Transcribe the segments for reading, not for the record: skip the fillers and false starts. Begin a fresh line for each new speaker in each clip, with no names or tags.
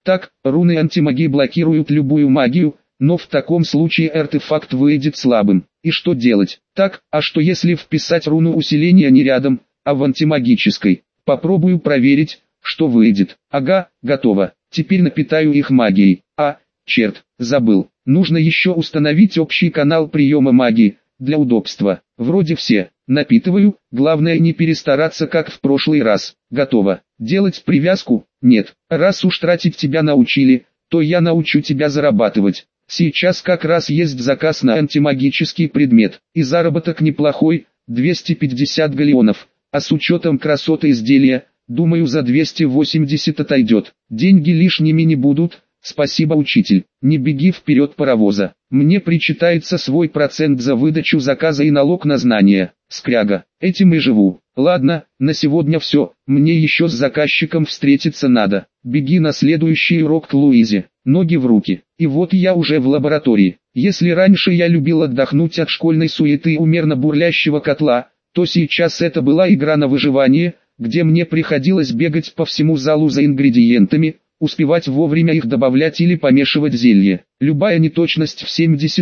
Так, руны антимагии блокируют любую магию, но в таком случае артефакт выйдет слабым. И что делать? Так, а что если вписать руну усиления не рядом, а в антимагической? Попробую проверить, что выйдет. Ага, готово. Теперь напитаю их магией. Черт, забыл. Нужно еще установить общий канал приема магии, для удобства. Вроде все. Напитываю, главное не перестараться как в прошлый раз. Готово. Делать привязку? Нет. Раз уж тратить тебя научили, то я научу тебя зарабатывать. Сейчас как раз есть заказ на антимагический предмет, и заработок неплохой, 250 галлеонов, а с учетом красоты изделия, думаю за 280 отойдет. Деньги лишними не будут, спасибо, учитель. Не беги вперед паровоза, мне причитается свой процент за выдачу заказа и налог на знания. Скряга, этим и живу. Ладно, на сегодня все, мне еще с заказчиком встретиться надо. Беги на следующий урок к Луизе, ноги в руки. И вот я уже в лаборатории. Если раньше я любил отдохнуть от школьной суеты у мерно бурлящего котла, то сейчас это была игра на выживание, где мне приходилось бегать по всему залу за ингредиентами, успевать вовремя их добавлять или помешивать зелье. Любая неточность в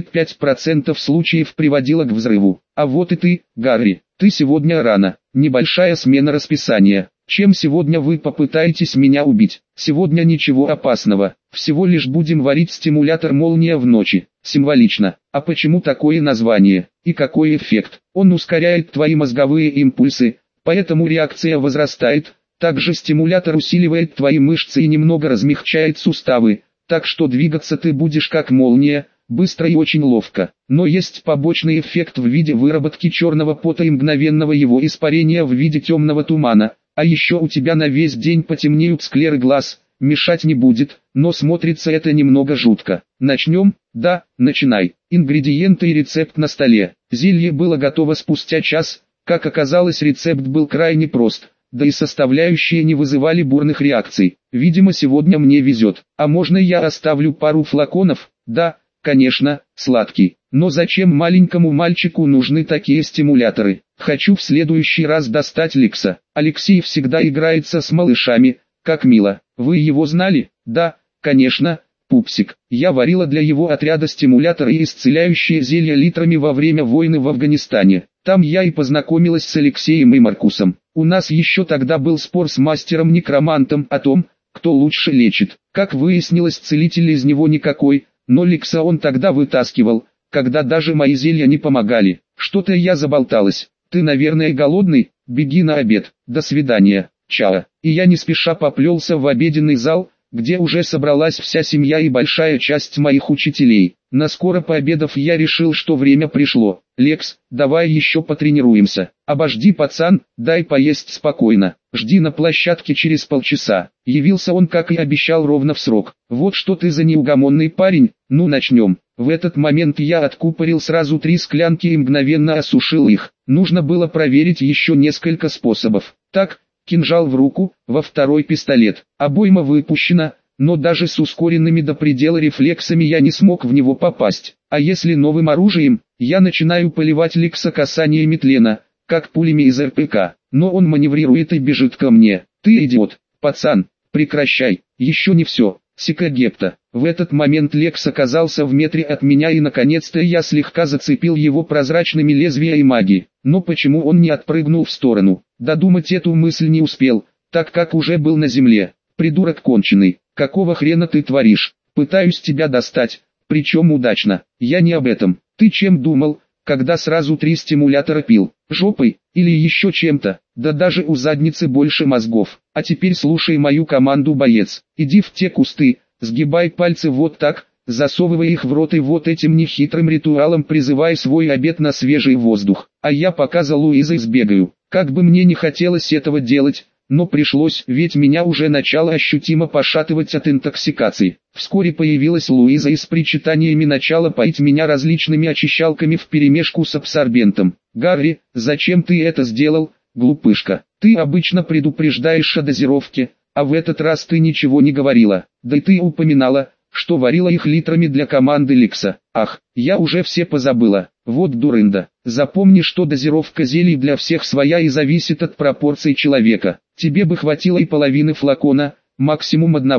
75% случаев приводила к взрыву. А вот и ты, Гарри, ты сегодня рано. Небольшая смена расписания. Чем сегодня вы попытаетесь меня убить? Сегодня ничего опасного. Всего лишь будем варить стимулятор молния в ночи. Символично. А почему такое название? И какой эффект? Он ускоряет твои мозговые импульсы, поэтому реакция возрастает. Также стимулятор усиливает твои мышцы и немного размягчает суставы, так что двигаться ты будешь как молния, быстро и очень ловко. Но есть побочный эффект в виде выработки черного пота и мгновенного его испарения в виде темного тумана. А еще у тебя на весь день потемнеют склеры глаз, мешать не будет, но смотрится это немного жутко. Начнем? Да, начинай. Ингредиенты и рецепт на столе. Зелье было готово спустя час, как оказалось, рецепт был крайне прост. Да и составляющие не вызывали бурных реакций. Видимо, сегодня мне везет. А можно я оставлю пару флаконов? Да, конечно, сладкий. Но зачем маленькому мальчику нужны такие стимуляторы? Хочу в следующий раз достать Ликса. Алексей всегда играется с малышами, как мило. Вы его знали? Да, конечно, пупсик. Я варила для его отряда стимуляторы и исцеляющие зелья литрами во время войны в Афганистане. Там я и познакомилась с Алексеем и Маркусом. У нас еще тогда был спор с мастером-некромантом о том, кто лучше лечит. Как выяснилось, целитель из него никакой, но Ликса он тогда вытаскивал, когда даже мои зелья не помогали. Что-то я заболталась. Ты, наверное, голодный? Беги на обед. До свидания. Чао. И я не спеша поплелся в обеденный зал, где уже собралась вся семья и большая часть моих учителей. Наскоро пообедав, я решил, что время пришло. Лекс, давай еще потренируемся. Обожди, пацан, дай поесть спокойно. Жди на площадке через полчаса. Явился он, как и обещал, ровно в срок. Вот что ты за неугомонный парень, ну начнем. В этот момент я откупорил сразу 3 склянки и мгновенно осушил их. Нужно было проверить еще несколько способов. Так, кинжал в руку, во второй пистолет. Обойма выпущена, но даже с ускоренными до предела рефлексами я не смог в него попасть. А если новым оружием, я начинаю поливать Ликса касаниями тлена, как пулями из РПК. Но он маневрирует и бежит ко мне. Ты идиот, пацан, прекращай, еще не все. Сикагепта. В этот момент Лекс оказался в метре от меня и наконец-то я слегка зацепил его прозрачными лезвиями магии. Но почему он не отпрыгнул в сторону? Додумать эту мысль не успел, так как уже был на земле. Придурок конченый, какого хрена ты творишь? Пытаюсь тебя достать, причем удачно. Я не об этом. Ты чем думал, когда сразу 3 стимулятора пил? Жопой, или еще чем-то? Да даже у задницы больше мозгов. А теперь слушай мою команду, боец. Иди в те кусты, сгибай пальцы вот так, засовывай их в рот и вот этим нехитрым ритуалом призывай свой обед на свежий воздух. А я пока за Луизой сбегаю. Как бы мне не хотелось этого делать, но пришлось, ведь меня уже начало ощутимо пошатывать от интоксикации. Вскоре появилась Луиза и с причитаниями начала поить меня различными очищалками вперемешку с абсорбентом. «Гарри, зачем ты это сделал, глупышка? Ты обычно предупреждаешь о дозировке, а в этот раз ты ничего не говорила. Да и ты упоминала, что варила их литрами для команды Ликса. Ах, я уже все позабыла. Вот дурында. Запомни, что дозировка зелий для всех своя и зависит от пропорций человека. Тебе бы хватило и половины флакона, максимум 1.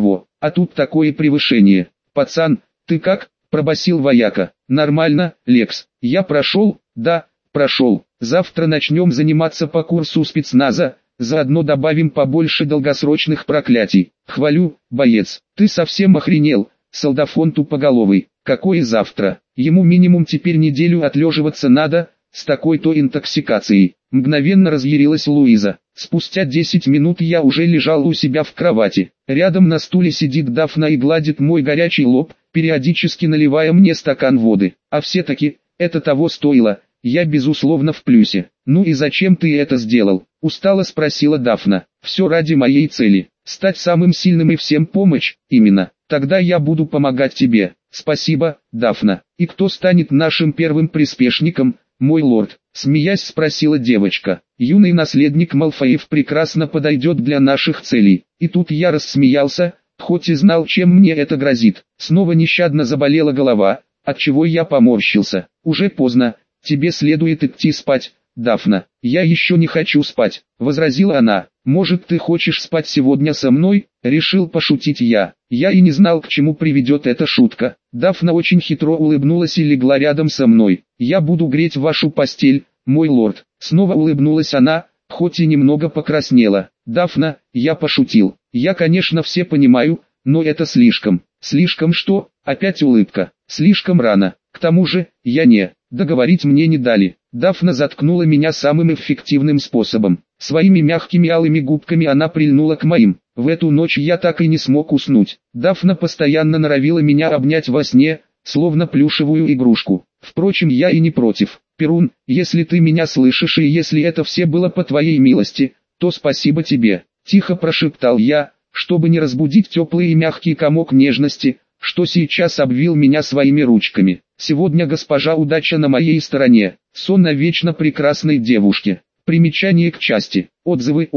а тут такое превышение. Пацан, ты как? Пробасил вояка. Нормально, Лекс. Я прошел? Да, прошел. Завтра начнем заниматься по курсу спецназа, заодно добавим побольше долгосрочных проклятий. Хвалю, боец. Ты совсем охренел, солдафон тупоголовый. Какое завтра? Ему минимум теперь неделю отлеживаться надо, с такой-то интоксикацией. Мгновенно разъярилась Луиза. Спустя 10 минут я уже лежал у себя в кровати. Рядом на стуле сидит Дафна и гладит мой горячий лоб, периодически наливая мне стакан воды. А все-таки, это того стоило, я безусловно в плюсе. Ну и зачем ты это сделал? Устало спросила Дафна. Все ради моей цели. Стать самым сильным и всем помочь, именно. Тогда я буду помогать тебе. Спасибо, Дафна. И кто станет нашим первым приспешником, мой лорд? Смеясь спросила девочка. Юный наследник Малфоев прекрасно подойдет для наших целей. И тут я рассмеялся, хоть и знал, чем мне это грозит. Снова нещадно заболела голова, отчего я поморщился. Уже поздно, тебе следует идти спать, Дафна. Я еще не хочу спать, возразила она. Может, ты хочешь спать сегодня со мной? Решил пошутить я. Я и не знал, к чему приведет эта шутка. Дафна очень хитро улыбнулась и легла рядом со мной. Я буду греть вашу постель, мой лорд. Снова улыбнулась она, хоть и немного покраснела. Дафна, я пошутил. Я, конечно, все понимаю, но это слишком. Слишком что? Опять улыбка. Слишком рано. К тому же, я не... Договорить мне не дали. Дафна заткнула меня самым эффективным способом. Своими мягкими алыми губками она прильнула к моим. В эту ночь я так и не смог уснуть. Дафна постоянно норовила меня обнять во сне, словно плюшевую игрушку. Впрочем, я и не против. Перун, если ты меня слышишь и если это все было по твоей милости, то спасибо тебе. Тихо прошептал я, чтобы не разбудить теплый и мягкий комок нежности, что сейчас обвил меня своими ручками. Сегодня госпожа удача на моей стороне. Сон о вечно прекрасной девушке. Примечание к части. Отзывы.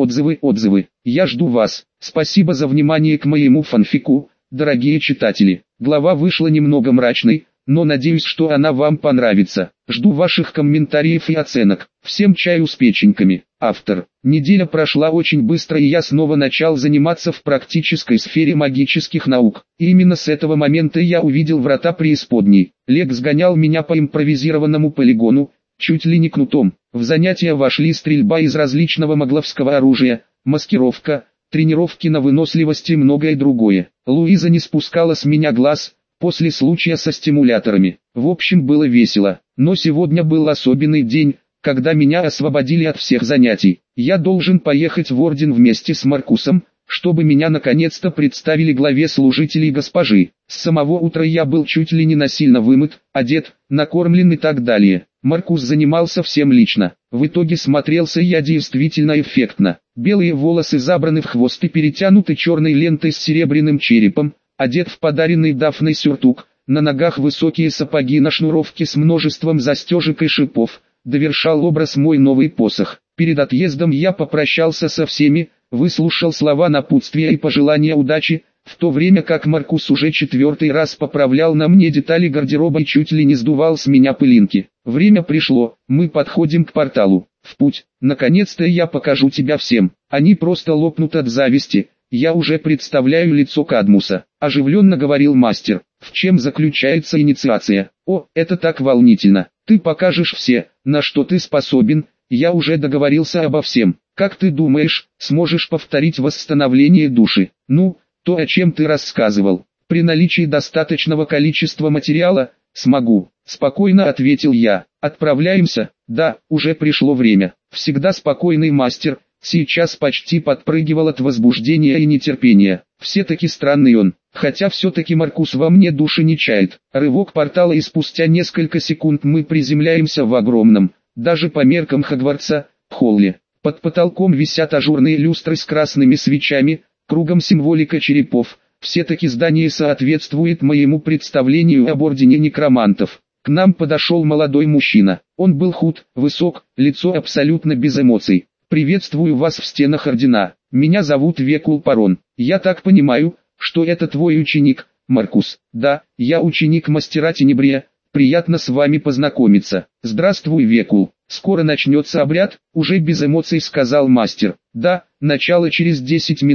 Я жду вас. Спасибо за внимание к моему фанфику, дорогие читатели. Глава вышла немного мрачной, но надеюсь, что она вам понравится. Жду ваших комментариев и оценок. Всем чаю с печеньками. Автор. Неделя прошла очень быстро, и я снова начал заниматься в практической сфере магических наук. И именно с этого момента я увидел врата преисподней. Лекс гонял меня по импровизированному полигону, чуть ли не кнутом. В занятия вошли стрельба из различного магловского оружия, маскировка, тренировки на выносливость и многое другое. Луиза не спускала с меня глаз, после случая со стимуляторами. В общем, было весело. Но сегодня был особенный день, когда меня освободили от всех занятий. Я должен поехать в Орден вместе с Маркусом, чтобы меня наконец-то представили главе служителей госпожи. С самого утра я был чуть ли не насильно вымыт, одет, накормлен и так далее. Маркус занимался всем лично. В итоге смотрелся я действительно эффектно. Белые волосы забраны в хвост и перетянуты черной лентой с серебряным черепом, одет в подаренный Дафной сюртук, на ногах высокие сапоги на шнуровке с множеством застежек и шипов. Довершал образ мой новый посох. Перед отъездом я попрощался со всеми, выслушал слова напутствия и пожелания удачи, в то время как Маркус уже 4-й раз поправлял на мне детали гардероба и чуть ли не сдувал с меня пылинки. Время пришло, мы подходим к порталу. В путь. Наконец-то я покажу тебя всем. Они просто лопнут от зависти. Я уже представляю лицо Кадмуса. Оживленно говорил мастер. В чем заключается инициация? О, это так волнительно. Ты покажешь все, на что ты способен. Я уже договорился обо всем. Как ты думаешь, сможешь повторить восстановление души? Ну, то, о чем ты рассказывал. При наличии достаточного количества материала, смогу. Спокойно ответил я. Отправляемся? Да, уже пришло время. Всегда спокойный мастер. Сейчас почти подпрыгивал от возбуждения и нетерпения. Все-таки странный он. Хотя все-таки Маркус во мне души не чает. Рывок портала, и спустя несколько секунд мы приземляемся в огромном, даже по меркам Хогвартса, холле. Под потолком висят ажурные люстры с красными свечами, кругом символика черепов. Все-таки здание соответствует моему представлению об ордене некромантов. К нам подошел молодой мужчина. Он был худ, высок, лицо абсолютно без эмоций. «Приветствую вас в стенах ордена. Меня зовут Векул Парон. Я так понимаю, что это твой ученик, Маркус?» «Да, я ученик мастера Тенебрия. Приятно с вами познакомиться». «Здравствуй, Векул. Скоро начнется обряд?» Уже без эмоций сказал мастер. «Да, начало через 10 минут.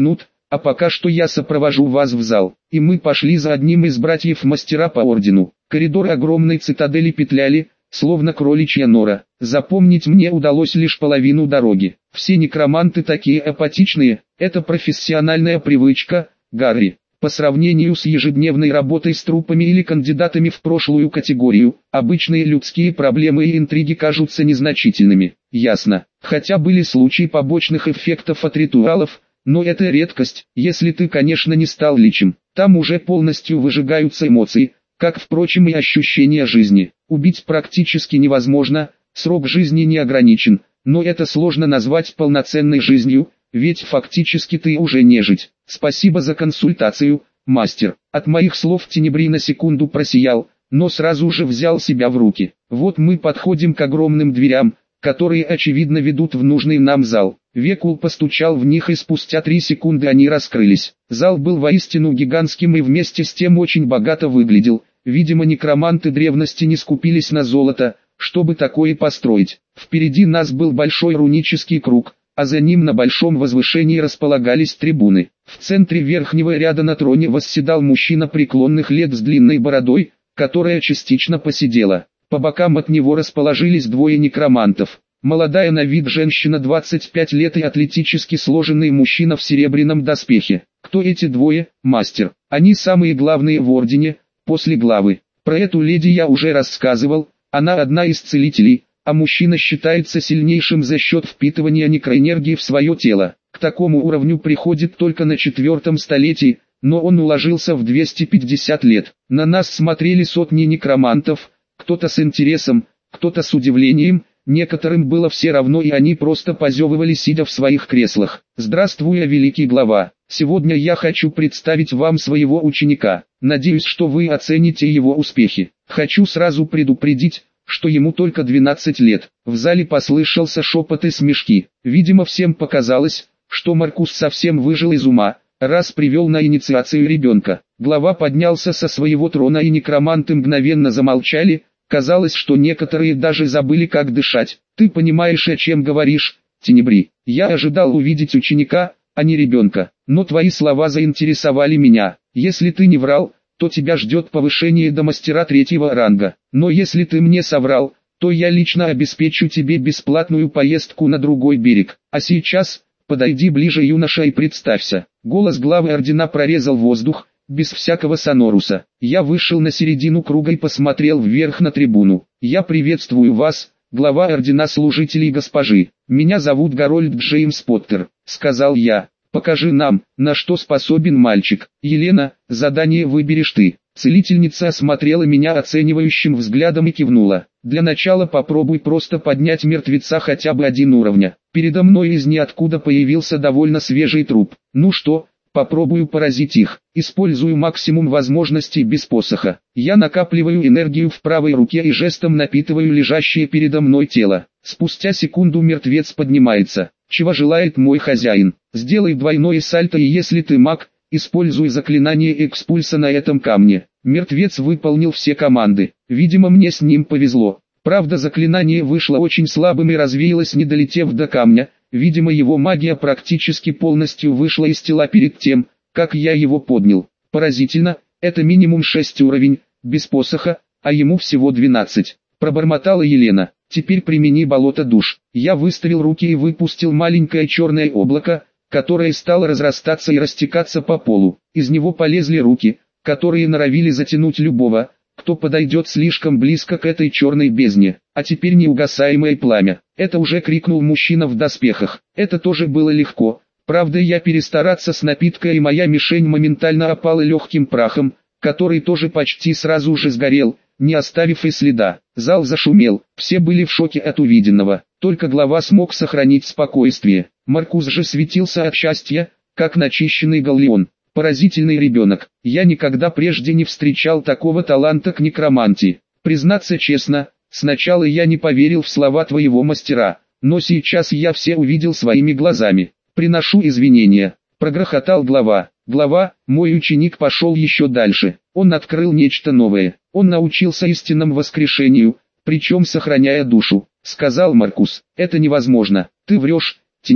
А пока что я сопровожу вас в зал. И мы пошли за одним из братьев-мастера по ордену. Коридоры огромной цитадели петляли, словно кроличья нора. Запомнить мне удалось лишь половину дороги. Все некроманты такие апатичные, это профессиональная привычка, Гарри. По сравнению с ежедневной работой с трупами или кандидатами в прошлую категорию, обычные людские проблемы и интриги кажутся незначительными. Ясно. Хотя были случаи побочных эффектов от ритуалов, но это редкость, если ты, конечно, не стал личем. Там уже полностью выжигаются эмоции, как, впрочем, и ощущения жизни. Убить практически невозможно, срок жизни не ограничен, но это сложно назвать полноценной жизнью, ведь фактически ты уже нежить. Спасибо за консультацию, мастер. От моих слов Тенебри на секунду просиял, но сразу же взял себя в руки. Вот мы подходим к огромным дверям, которые очевидно ведут в нужный нам зал. Векул постучал в них, и спустя 3 секунды они раскрылись. Зал был воистину гигантским и вместе с тем очень богато выглядел. Видимо, некроманты древности не скупились на золото, чтобы такое построить. Впереди нас был большой рунический круг, а за ним на большом возвышении располагались трибуны. В центре верхнего ряда на троне восседал мужчина преклонных лет с длинной бородой, которая частично поседела. По бокам от него расположились двое некромантов. Молодая на вид женщина 25 лет и атлетически сложенный мужчина в серебряном доспехе. Кто эти двое? Мастер. Они самые главные в ордене, после главы. Про эту леди я уже рассказывал, она одна из целителей, а мужчина считается сильнейшим за счет впитывания некроэнергии в свое тело. К такому уровню приходит только на 4-м столетии, но он уложился в 250 лет. На нас смотрели сотни некромантов, кто-то с интересом, кто-то с удивлением, некоторым было все равно, и они просто позевывали, сидя в своих креслах. «Здравствуй, великий глава! Сегодня я хочу представить вам своего ученика. Надеюсь, что вы оцените его успехи. Хочу сразу предупредить, что ему только 12 лет». В зале послышался шепот и смешки. Видимо, всем показалось, что Маркус совсем выжил из ума, раз привел на инициацию ребенка. Глава поднялся со своего трона, и некроманты мгновенно замолчали. Казалось, что некоторые даже забыли, как дышать. «Ты понимаешь, о чем говоришь, Тенебри? Я ожидал увидеть ученика, а не ребенка. Но твои слова заинтересовали меня. Если ты не врал, то тебя ждет повышение до мастера 3-го ранга. Но если ты мне соврал, то я лично обеспечу тебе бесплатную поездку на другой берег. А сейчас, подойди ближе, юноша, и представься». Голос главы ордена прорезал воздух, без всякого соноруса. Я вышел на середину круга и посмотрел вверх на трибуну. «Я приветствую вас, глава ордена служителей госпожи. Меня зовут Гарольд Джеймс Поттер», — сказал я. «Покажи нам, на что способен мальчик. Елена, задание выберешь ты». Целительница осмотрела меня оценивающим взглядом и кивнула. «Для начала попробуй просто поднять мертвеца хотя бы 1 уровня». Передо мной из ниоткуда появился довольно свежий труп. «Ну что, попробую поразить их. Использую максимум возможностей без посоха. Я накапливаю энергию в правой руке и жестом напитываю лежащее передо мной тело. Спустя секунду мертвец поднимается. Чего желает мой хозяин? Сделай двойное сальто, и если ты маг, используй заклинание экспульса на этом камне». Мертвец выполнил все команды. Видимо, мне с ним повезло. Правда, заклинание вышло очень слабым и развеялось, не долетев до камня. Видимо, его магия практически полностью вышла из тела перед тем, как я его поднял. Поразительно, это минимум 6 уровень, без посоха, а ему всего 12. Пробормотала Елена. «Теперь примени болото душ». Я выставил руки и выпустил маленькое черное облако, которое стало разрастаться и растекаться по полу. Из него полезли руки, которые норовили затянуть любого, кто подойдет слишком близко к этой черной бездне. «А теперь неугасаемое пламя». Это уже крикнул мужчина в доспехах. Это тоже было легко. Правда, я перестараться с напиткой, и моя мишень моментально опала легким прахом, который тоже почти сразу же сгорел, не оставив и следа. Зал зашумел, все были в шоке от увиденного. Только глава смог сохранить спокойствие. Маркус же светился от счастья, как начищенный галлеон. «Поразительный ребенок. Я никогда прежде не встречал такого таланта к некромантии. Признаться честно, сначала я не поверил в слова твоего мастера, но сейчас я все увидел своими глазами. Приношу извинения», — прогрохотал глава. «Глава, мой ученик пошел еще дальше. Он открыл нечто новое. Он научился истинному воскрешению, причем сохраняя душу», — сказал Маркус. «Это невозможно. Ты врешь, Тенебри.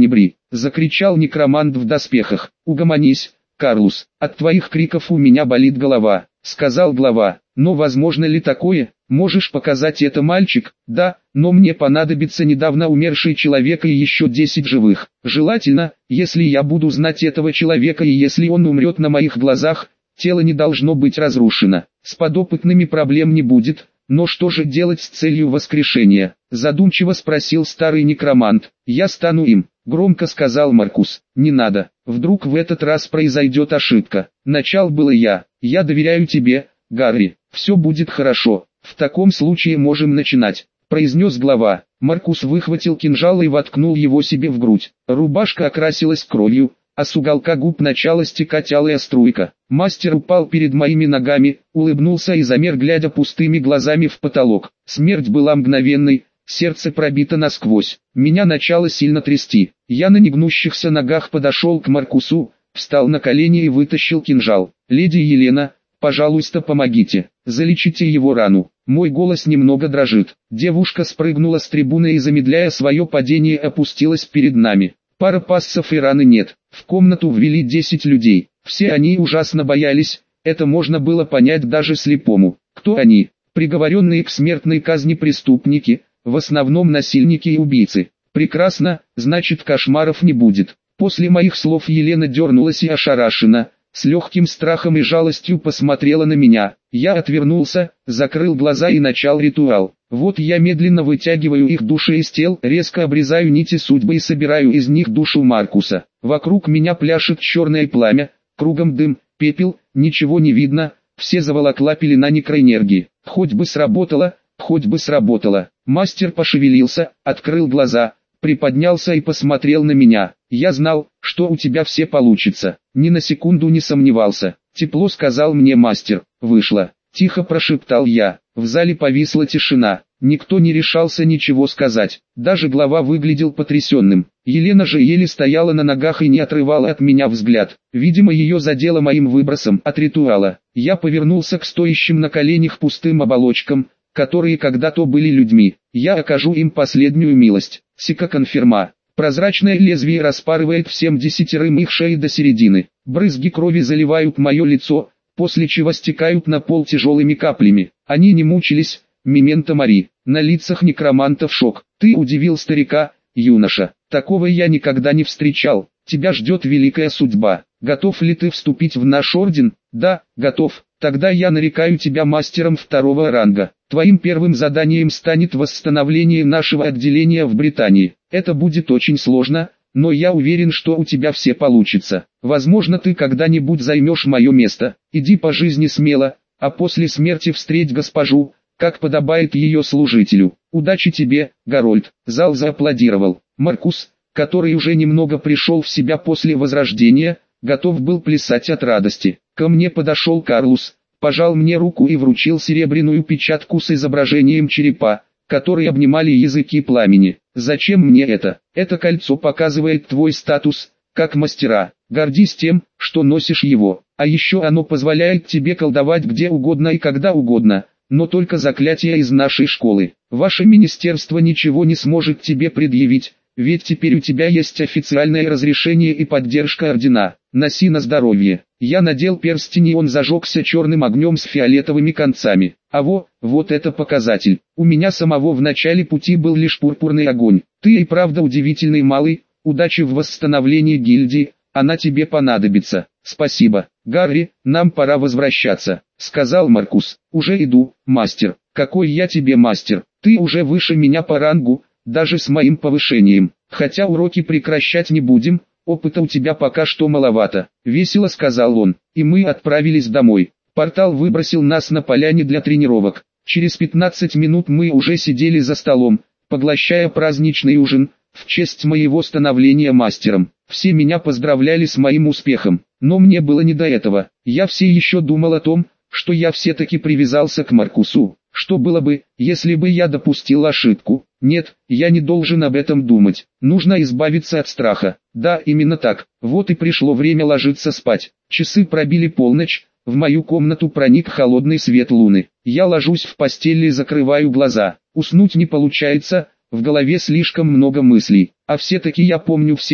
закричал некромант в доспехах. «Угомонись, Карлус, от твоих криков у меня болит голова», сказал глава. «Но возможно ли такое? Можешь показать это, мальчик?» «Да, но мне понадобится недавно умерший человек и еще 10 живых. Желательно, если я буду знать этого человека и если он умрет на моих глазах, тело не должно быть разрушено. С подопытными проблем не будет, но что же делать с целью воскрешения?» Задумчиво спросил старый некромант. «Я стану им», громко сказал Маркус. «Не надо, вдруг в этот раз произойдет ошибка. Начал было я. Я доверяю тебе, Гарри, все будет хорошо. В таком случае можем начинать», произнес глава. Маркус выхватил кинжал и воткнул его себе в грудь. Рубашка окрасилась кровью, а с уголка губ начала стекать алая струйка. Мастер упал перед моими ногами, улыбнулся и замер, глядя пустыми глазами в потолок. Смерть была мгновенной, сердце пробито насквозь. Меня начало сильно трясти. Я на негнущихся ногах подошел к Маркусу, встал на колени и вытащил кинжал. «Леди Елена, пожалуйста, помогите, залечите его рану». Мой голос немного дрожит. Девушка спрыгнула с трибуны и, замедляя свое падение, опустилась перед нами. Пара пассов и раны нет. В комнату ввели 10 людей. Все они ужасно боялись, это можно было понять даже слепому. Кто они? Приговоренные к смертной казни преступники, в основном насильники и убийцы. Прекрасно, значит кошмаров не будет. После моих слов Елена дернулась и ошарашена, с легким страхом и жалостью посмотрела на меня. Я отвернулся, закрыл глаза и начал ритуал. Вот я медленно вытягиваю их души из тел, резко обрезаю нити судьбы и собираю из них душу Маркуса. Вокруг меня пляшет черное пламя, кругом дым, пепел, ничего не видно, все заволокла пелена некроэнергии. Хоть бы сработало, хоть бы сработало. Мастер пошевелился, открыл глаза, приподнялся и посмотрел на меня. «Я знал, что у тебя все получится». Ни на секунду не сомневался. Тепло сказал мне мастер. «Вышло», тихо прошептал я. В зале повисла тишина. Никто не решался ничего сказать. Даже глава выглядел потрясенным. Елена же еле стояла на ногах и не отрывала от меня взгляд. Видимо, ее задело моим выбросом от ритуала. Я повернулся к стоящим на коленях пустым оболочкам, которые когда-то были людьми. Я окажу им последнюю милость. Сика конфирма. Прозрачное лезвие распарывает всем 10 их шеи до середины. Брызги крови заливают мое лицо, после чего стекают на пол тяжелыми каплями. Они не мучились, мементо мори. На лицах некромантов шок. «Ты удивил старика, юноша. Такого я никогда не встречал. Тебя ждет великая судьба. Готов ли ты вступить в наш орден?» «Да, готов. Тогда я нарекаю тебя мастером 2-го ранга. Твоим первым заданием станет восстановление нашего отделения в Британии. Это будет очень сложно, но я уверен, что у тебя все получится. Возможно, ты когда-нибудь займешь мое место. Иди по жизни смело, а после смерти встреть госпожу, как подобает ее служителю. Удачи тебе, Гарольд». Зал зааплодировал. Маркус, который уже немного пришел в себя после возрождения, готов был плясать от радости. Ко мне подошел Карлус, пожал мне руку и вручил серебряную печатку с изображением черепа, которые обнимали языки пламени. «Зачем мне это? Это кольцо показывает твой статус, как мастера. Гордись тем, что носишь его. А еще оно позволяет тебе колдовать где угодно и когда угодно, но только заклятия из нашей школы. Ваше министерство ничего не сможет тебе предъявить, ведь теперь у тебя есть официальное разрешение и поддержка ордена. Носи на здоровье». Я надел перстень, и он зажегся черным огнем с фиолетовыми концами. Вот это показатель. У меня самого в начале пути был лишь пурпурный огонь. Ты и правда удивительный малый, удачи в восстановлении гильдии, она тебе понадобится. «Спасибо, Гарри, нам пора возвращаться», — сказал Маркус. «Уже иду, мастер». «Какой я тебе мастер? Ты уже выше меня по рангу, даже с моим повышением. Хотя уроки прекращать не будем, опыта у тебя пока что маловато», — весело сказал он. И мы отправились домой. Портал выбросил нас на поляне для тренировок. Через 15 минут мы уже сидели за столом, поглощая праздничный ужин, в честь моего становления мастером. Все меня поздравляли с моим успехом, но мне было не до этого. Я все еще думал о том, что я все-таки привязался к Маркусу. Что было бы, если бы я допустил ошибку? Нет, я не должен об этом думать. Нужно избавиться от страха. Да, именно так. Вот и пришло время ложиться спать. Часы пробили полночь, в мою комнату проник холодный свет луны. Я ложусь в постель и закрываю глаза. Уснуть не получается, в голове слишком много мыслей. А все-таки я помню всех,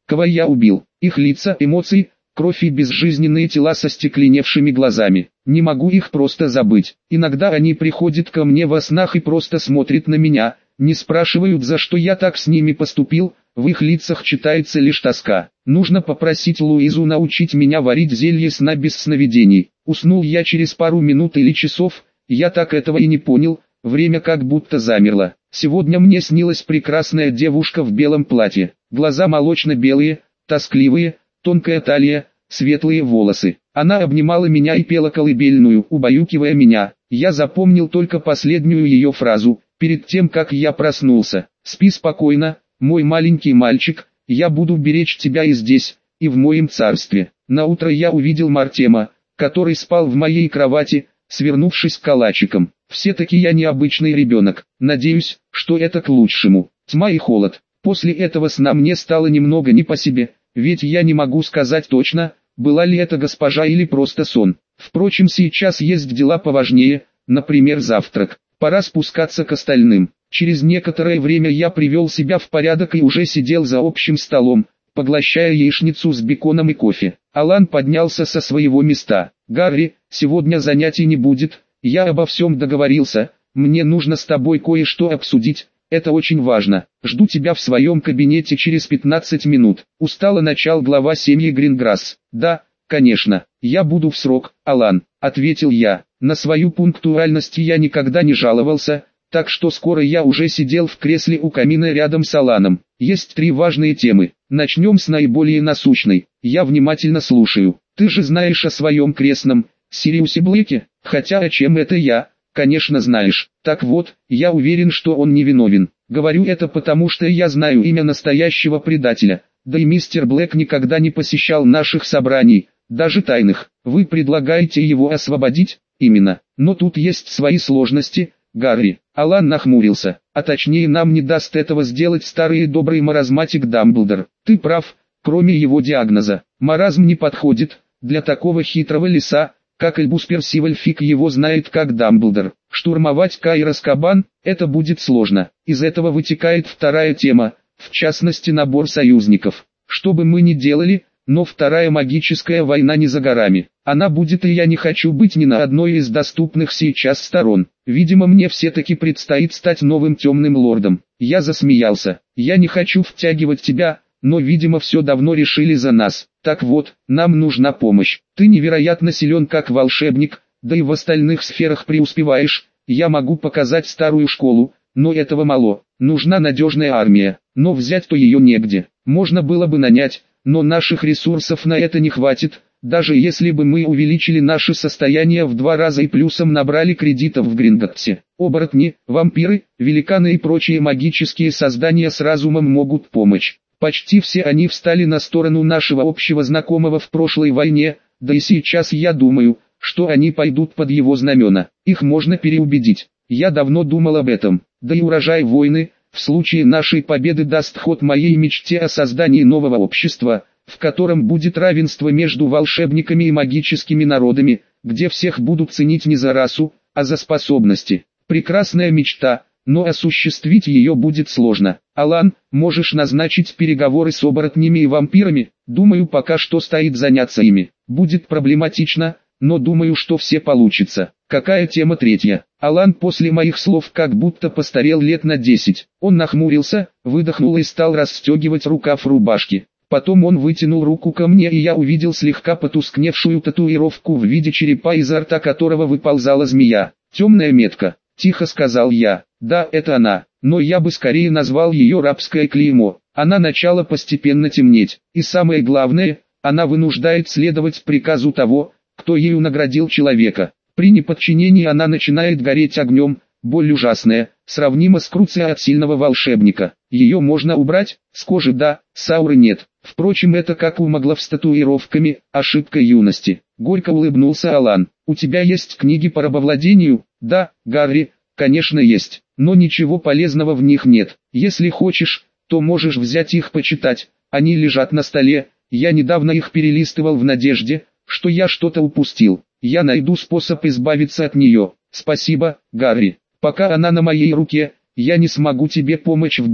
Кого я убил? Их лица, эмоции, кровь и безжизненные тела со стекленевшими глазами. Не могу их просто забыть. Иногда они приходят ко мне во снах и просто смотрят на меня, не спрашивают, за что я так с ними поступил, в их лицах читается лишь тоска. Нужно попросить Луизу научить меня варить зелье сна без сновидений. Уснул я через пару минут или часов, я так этого и не понял, время как будто замерло. Сегодня мне снилась прекрасная девушка в белом платье, глаза молочно-белые, тоскливые, тонкая талия, светлые волосы. Она обнимала меня и пела колыбельную, убаюкивая меня. Я запомнил только последнюю ее фразу, перед тем как я проснулся. «Спи спокойно, мой маленький мальчик, я буду беречь тебя и здесь, и в моем царстве». Наутро я увидел Мартема, который спал в моей кровати, свернувшись калачиком. Все-таки я необычный ребенок, надеюсь, что это к лучшему. Тьма и холод. После этого сна мне стало немного не по себе, ведь я не могу сказать точно, была ли это госпожа или просто сон. Впрочем, сейчас есть дела поважнее, например завтрак. Пора спускаться к остальным. Через некоторое время я привел себя в порядок и уже сидел за общим столом, поглощая яичницу с беконом и кофе. Алан поднялся со своего места. «Гарри, сегодня занятий не будет, я обо всем договорился, мне нужно с тобой кое-что обсудить, это очень важно. Жду тебя в своем кабинете через 15 минут». Устало начал глава семьи Гринграсс. «Да, конечно, я буду в срок, Алан», — ответил я. На свою пунктуальность я никогда не жаловался, так что скоро я уже сидел в кресле у камина рядом с Аланом. Есть 3 важные темы. Начнем с наиболее насущной. Я внимательно слушаю. Ты же знаешь о своем крестном, Сириусе Блэке? Хотя о чем это я, конечно знаешь. Так вот, я уверен, что он невиновен. Говорю это потому, что я знаю имя настоящего предателя. Да и мистер Блэк никогда не посещал наших собраний, даже тайных. Вы предлагаете его освободить? Именно. Но тут есть свои сложности, Гарри. Алан нахмурился. А точнее, нам не даст этого сделать старый и добрый маразматик Дамблдор. Ты прав, кроме его диагноза. Маразм не подходит для такого хитрого лиса, как Альбус Персиваль, фиг его знает как Дамблдор. Штурмовать Каир Азкабан – это будет сложно. Из этого вытекает вторая тема, в частности набор союзников. Что бы мы ни делали, но вторая магическая война не за горами. Она будет, и я не хочу быть ни на одной из доступных сейчас сторон. Видимо, мне все-таки предстоит стать новым темным лордом. Я засмеялся. Я не хочу втягивать тебя, но видимо все давно решили за нас. Так вот, нам нужна помощь. Ты невероятно силен как волшебник, да и в остальных сферах преуспеваешь. Я могу показать старую школу, но этого мало. Нужна надежная армия, но взять-то ее негде. Можно было бы нанять, но наших ресурсов на это не хватит, даже если бы мы увеличили наше состояние в 2 раза и плюсом набрали кредитов в Гринготтсе. Оборотни, вампиры, великаны и прочие магические создания с разумом могут помочь. Почти все они встали на сторону нашего общего знакомого в прошлой войне, да и сейчас я думаю, что они пойдут под его знамена. Их можно переубедить. Я давно думал об этом, да и урожай войны, в случае нашей победы даст ход моей мечте о создании нового общества, в котором будет равенство между волшебниками и магическими народами, где всех будут ценить не за расу, а за способности. Прекрасная мечта, но осуществить ее будет сложно. Алан, можешь назначить переговоры с оборотнями и вампирами? Думаю, пока что стоит заняться ими. Будет проблематично, но думаю, что все получится. Какая тема третья? Алан после моих слов как будто постарел лет на 10. Он нахмурился, выдохнул и стал расстегивать рукав рубашки. Потом он вытянул руку ко мне, и я увидел слегка потускневшую татуировку в виде черепа, изо рта которого выползала змея. «Темная метка», — тихо сказал я. «Да, это она, но я бы скорее назвал ее рабское клеймо. Она начала постепенно темнеть, и самое главное, она вынуждает следовать приказу того, кто ею наградил человека. При неподчинении она начинает гореть огнем, боль ужасная, сравнима с круцией от сильного волшебника. Ее можно убрать, с кожи да, с ауры нет. Впрочем, это как у маглов с татуировками, ошибка юности». Горько улыбнулся Алан. «У тебя есть книги по рабовладению?» «Да, Гарри, конечно есть, но ничего полезного в них нет. Если хочешь, то можешь взять их почитать, они лежат на столе, я недавно их перелистывал в надежде, что я что-то упустил. Я найду способ избавиться от нее. Спасибо, Гарри. Пока она на моей руке, я не смогу тебе помочь в бою,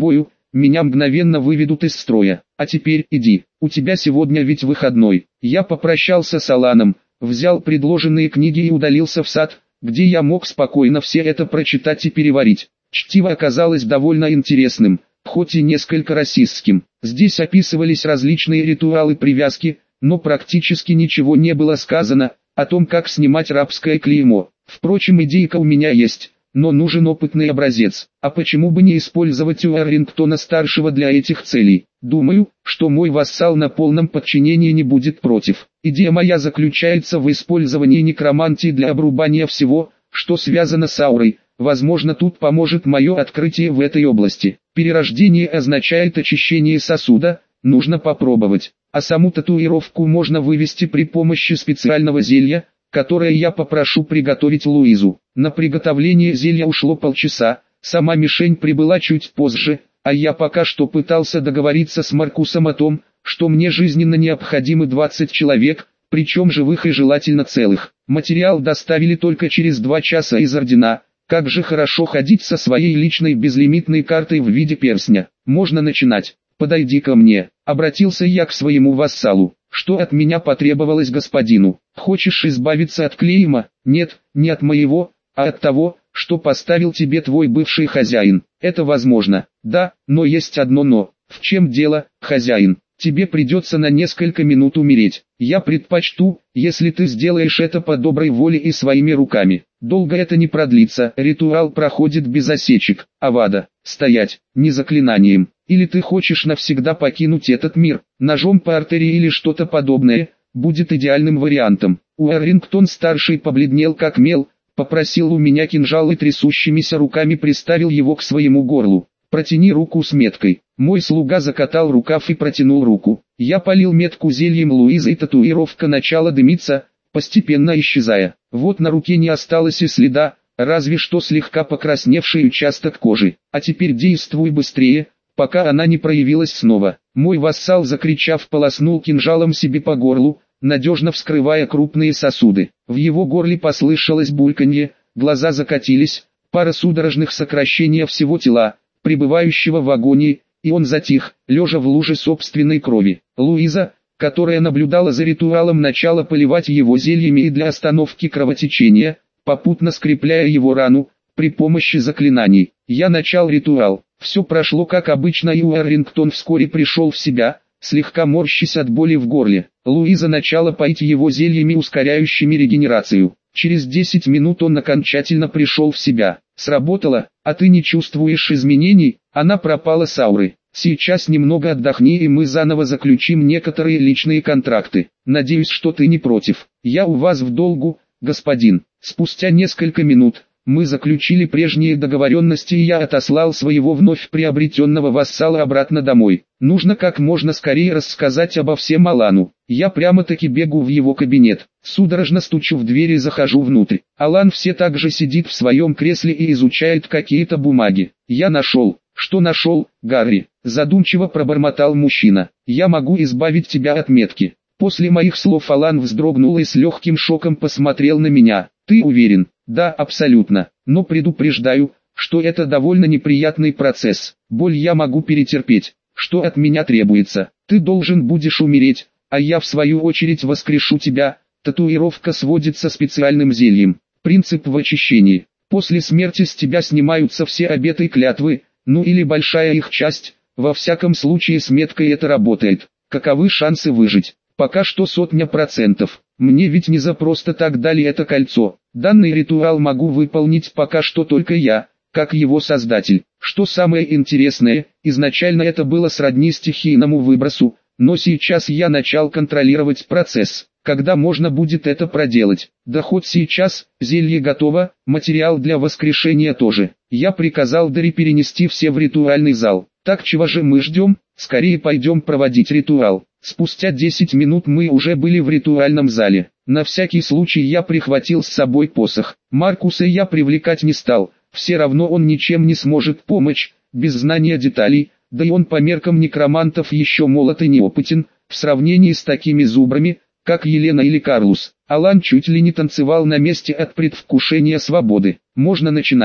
меня мгновенно выведут из строя. А теперь иди, у тебя сегодня ведь выходной. Я попрощался с Аланом, взял предложенные книги и удалился в сад, где я мог спокойно все это прочитать и переварить. Чтиво оказалось довольно интересным, хоть и несколько расистским. Здесь описывались различные ритуалы привязки, но практически ничего не было сказано о том, как снимать рабское клеймо. Впрочем, идейка у меня есть, но нужен опытный образец. А почему бы не использовать Уоррингтона-старшего для этих целей? Думаю, что мой вассал на полном подчинении не будет против. Идея моя заключается в использовании некромантии для обрубания всего, что связано с аурой. Возможно, тут поможет мое открытие в этой области. Перерождение означает очищение сосуда, нужно попробовать. А саму татуировку можно вывести при помощи специального зелья, которое я попрошу приготовить Луизу. На приготовление зелья ушло полчаса, сама мишень прибыла чуть позже, а я пока что пытался договориться с Маркусом о том, что мне жизненно необходимы 20 человек, причем живых и желательно целых. Материал доставили только через 2 часа из Ордена. Как же хорошо ходить со своей личной безлимитной картой в виде перстня. Можно начинать. «Подойди ко мне», — обратился я к своему вассалу. «Что от меня потребовалось господину? Хочешь избавиться от клейма? Нет, не от моего, а от того, что поставил тебе твой бывший хозяин. Это возможно. Да, но есть одно но. В чем дело, хозяин? Тебе придется на несколько минут умереть. Я предпочту, если ты сделаешь это по доброй воле и своими руками. Долго это не продлится, ритуал проходит без осечек. Авада, стоять, не заклинанием. Или ты хочешь навсегда покинуть этот мир, ножом по артерии или что-то подобное, будет идеальным вариантом». Уоррингтон-старший побледнел как мел, попросил у меня кинжал и трясущимися руками приставил его к своему горлу. «Протяни руку с меткой». Мой слуга закатал рукав и протянул руку. Я полил метку зельем Луизы, и татуировка начала дымиться, постепенно исчезая. Вот на руке не осталось и следа, разве что слегка покрасневший участок кожи. А теперь действуй быстрее, пока она не проявилась снова. Мой вассал, закричав, полоснул кинжалом себе по горлу, надежно вскрывая крупные сосуды. В его горле послышалось бульканье, глаза закатились, пара судорожных сокращений всего тела, пребывающего в агонии, и он затих, лежа в луже собственной крови. Луиза, которая наблюдала за ритуалом, начала поливать его зельями и для остановки кровотечения, попутно скрепляя его рану, при помощи заклинаний. Я начал ритуал. Все прошло как обычно, и Уоррингтон вскоре пришел в себя, слегка морщась от боли в горле. Луиза начала поить его зельями, ускоряющими регенерацию. Через 10 минут он окончательно пришел в себя. «Сработало, а ты не чувствуешь изменений?» Она пропала с ауры. «Сейчас немного отдохни, и мы заново заключим некоторые личные контракты. Надеюсь, что ты не против. Я у вас в долгу, господин». Спустя несколько минут мы заключили прежние договоренности, и я отослал своего вновь приобретенного вассала обратно домой. Нужно как можно скорее рассказать обо всем Алану. Я прямо-таки бегу в его кабинет, судорожно стучу в дверь и захожу внутрь. Алан все так же сидит в своем кресле и изучает какие-то бумаги. «Я нашел». «Что нашел, Гарри?» – задумчиво пробормотал мужчина. «Я могу избавить тебя от метки». После моих слов Алан вздрогнул и с легким шоком посмотрел на меня. «Ты уверен?» «Да, абсолютно. Но предупреждаю, что это довольно неприятный процесс. Боль я могу перетерпеть. Что от меня требуется? Ты должен будешь умереть, а я в свою очередь воскрешу тебя». Татуировка сводится специальным зельем. Принцип в очищении. После смерти с тебя снимаются все обеты и клятвы, ну или большая их часть. Во всяком случае с меткой это работает. Каковы шансы выжить? Пока что 100%. Мне ведь не за просто так дали это кольцо. Данный ритуал могу выполнить пока что только я, как его создатель. Что самое интересное, изначально это было сродни стихийному выбросу, но сейчас я начал контролировать процесс. Когда можно будет это проделать? Да хоть сейчас, зелье готово, материал для воскрешения тоже. Я приказал Дари перенести все в ритуальный зал. Так чего же мы ждем? Скорее пойдем проводить ритуал. Спустя 10 минут мы уже были в ритуальном зале. На всякий случай я прихватил с собой посох. Маркуса я привлекать не стал, все равно он ничем не сможет помочь, без знания деталей, да и он по меркам некромантов еще молод и неопытен, в сравнении с такими зубрами, как Елена или Карлус. Алан чуть ли не танцевал на месте от предвкушения свободы. «Можно начинать», —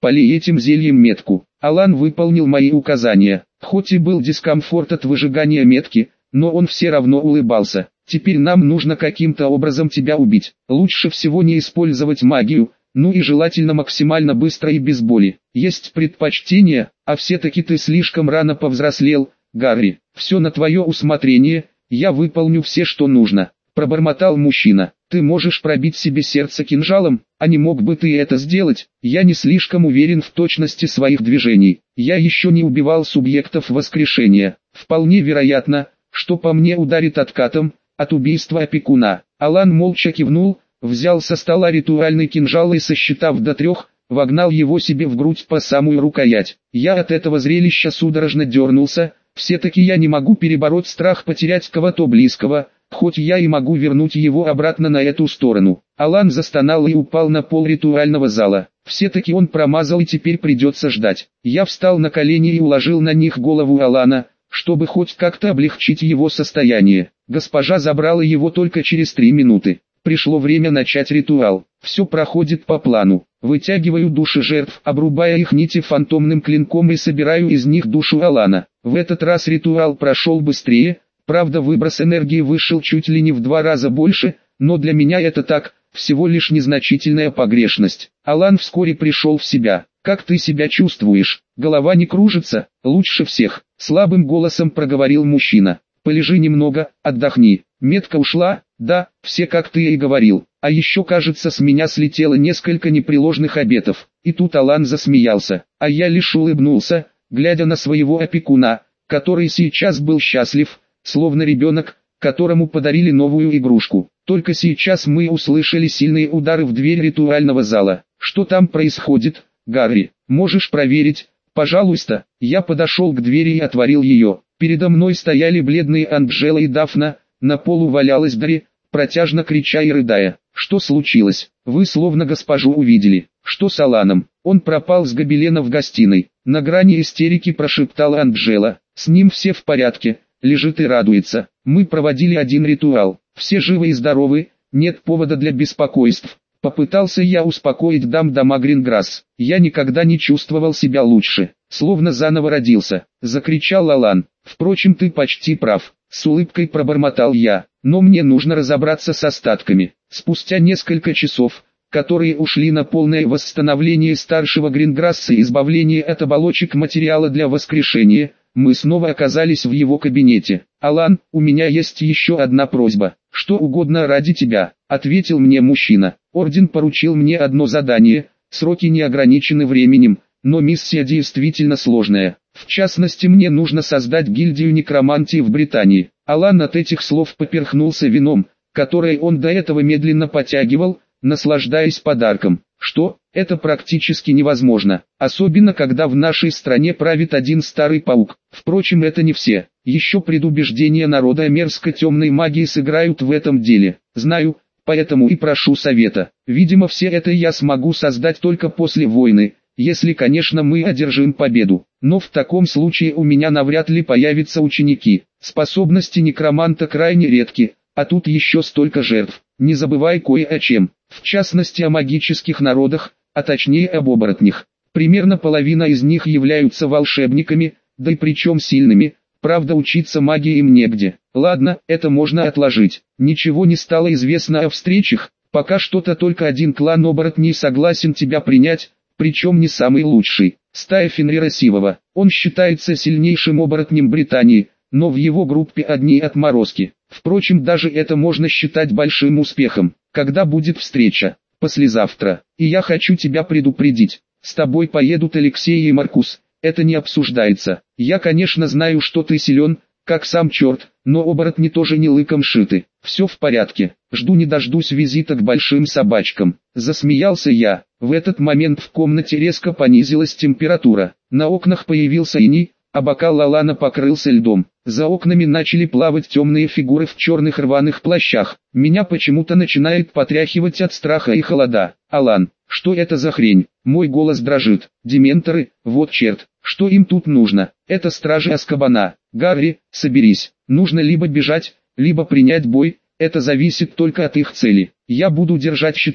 полей этим зельем метку. Алан выполнил мои указания. Хоть и был дискомфорт от выжигания метки, но он все равно улыбался. Теперь нам нужно каким-то образом тебя убить. Лучше всего не использовать магию, ну и желательно максимально быстро и без боли. Есть предпочтение, а все-таки ты слишком рано повзрослел, Гарри. Все на твое усмотрение, я выполню все, что нужно. Пробормотал мужчина. Ты можешь пробить себе сердце кинжалом, а не мог бы ты это сделать? Я не слишком уверен в точности своих движений. Я еще не убивал субъектов воскрешения. Вполне вероятно, что по мне ударит откатом, от убийства опекуна. Алан молча кивнул, взял со стола ритуальный кинжал и, сосчитав до 3, вогнал его себе в грудь по самую рукоять. Я от этого зрелища судорожно дернулся, все-таки я не могу перебороть страх потерять кого-то близкого, хоть я и могу вернуть его обратно на эту сторону. Алан застонал и упал на пол ритуального зала. Все-таки он промазал и теперь придется ждать. Я встал на колени и уложил на них голову Алана, чтобы хоть как-то облегчить его состояние. Госпожа забрала его только через 3 минуты. Пришло время начать ритуал. Все проходит по плану. Вытягиваю души жертв, обрубая их нити фантомным клинком и собираю из них душу Алана. В этот раз ритуал прошел быстрее, правда выброс энергии вышел чуть ли не в 2 раза больше, но для меня это так, всего лишь незначительная погрешность. Алан вскоре пришел в себя. «Как ты себя чувствуешь? Голова не кружится?» «Лучше всех», — слабым голосом проговорил мужчина. «Полежи немного, отдохни. Метка ушла?» «Да, все как ты и говорил. А еще, кажется, с меня слетело несколько непреложных обетов». И тут Алан засмеялся, а я лишь улыбнулся, глядя на своего опекуна, который сейчас был счастлив, словно ребенок, которому подарили новую игрушку. Только сейчас мы услышали сильные удары в дверь ритуального зала. «Что там происходит, Гарри? Можешь проверить, пожалуйста?» Я подошел к двери и отворил ее. Передо мной стояли бледные Анджела и Дафна, на полу валялась Дарри, протяжно крича и рыдая. «Что случилось? Вы словно госпожу увидели. Что с Аланом? Он пропал с гобелена в гостиной». На грани истерики прошептала Анджела. «С ним все в порядке, лежит и радуется. Мы проводили один ритуал. Все живы и здоровы, нет повода для беспокойств». Попытался я успокоить дама Гринграсс. «Я никогда не чувствовал себя лучше, словно заново родился», — закричал Алан. «Впрочем, ты почти прав», — с улыбкой пробормотал я. «Но мне нужно разобраться с остатками». Спустя несколько часов, которые ушли на полное восстановление старшего Гринграсса и избавление от оболочек материала для воскрешения, мы снова оказались в его кабинете. «Алан, у меня есть еще одна просьба. Что угодно ради тебя», — ответил мне мужчина. «Орден поручил мне одно задание, сроки не ограничены временем, но миссия действительно сложная. В частности, мне нужно создать гильдию некромантии в Британии». Алан от этих слов поперхнулся вином, которое он до этого медленно потягивал, наслаждаясь подарком. «Что? Это практически невозможно, особенно когда в нашей стране правит один старый паук. Впрочем, это не все. Еще предубеждения народа о мерзко темной магии сыграют в этом деле. Знаю, поэтому и прошу совета. Видимо, все это я смогу создать только после войны, если, конечно, мы одержим победу. Но в таком случае у меня навряд ли появятся ученики. Способности некроманта крайне редки, а тут еще столько жертв. Не забывай кое о чем, в частности о магических народах, а точнее об оборотнях. Примерно половина из них являются волшебниками, да и причем сильными, правда учиться магии им негде. Ладно, это можно отложить. Ничего не стало известно о встречах, пока что-то только один клан оборотней согласен тебя принять, причем не самый лучший. Стая Фенрира Сивова. Он считается сильнейшим оборотнем Британии, но в его группе одни отморозки. Впрочем, даже это можно считать большим успехом. Когда будет встреча? Послезавтра. И я хочу тебя предупредить. С тобой поедут Алексей и Маркус. Это не обсуждается. Я, конечно, знаю, что ты силен, как сам черт, но оборотни тоже не лыком шиты. Все в порядке. Жду не дождусь визита к большим собачкам. Засмеялся я. В этот момент в комнате резко понизилась температура. На окнах появился иней, а бокал Алана покрылся льдом. За окнами начали плавать темные фигуры в черных рваных плащах. Меня почему-то начинает потряхивать от страха и холода. «Алан, что это за хрень?» Мой голос дрожит. «Дементоры, вот черт, что им тут нужно? Это стражи Азкабана. Гарри, соберись. Нужно либо бежать, либо принять бой, это зависит только от их цели. Я буду держать щиты,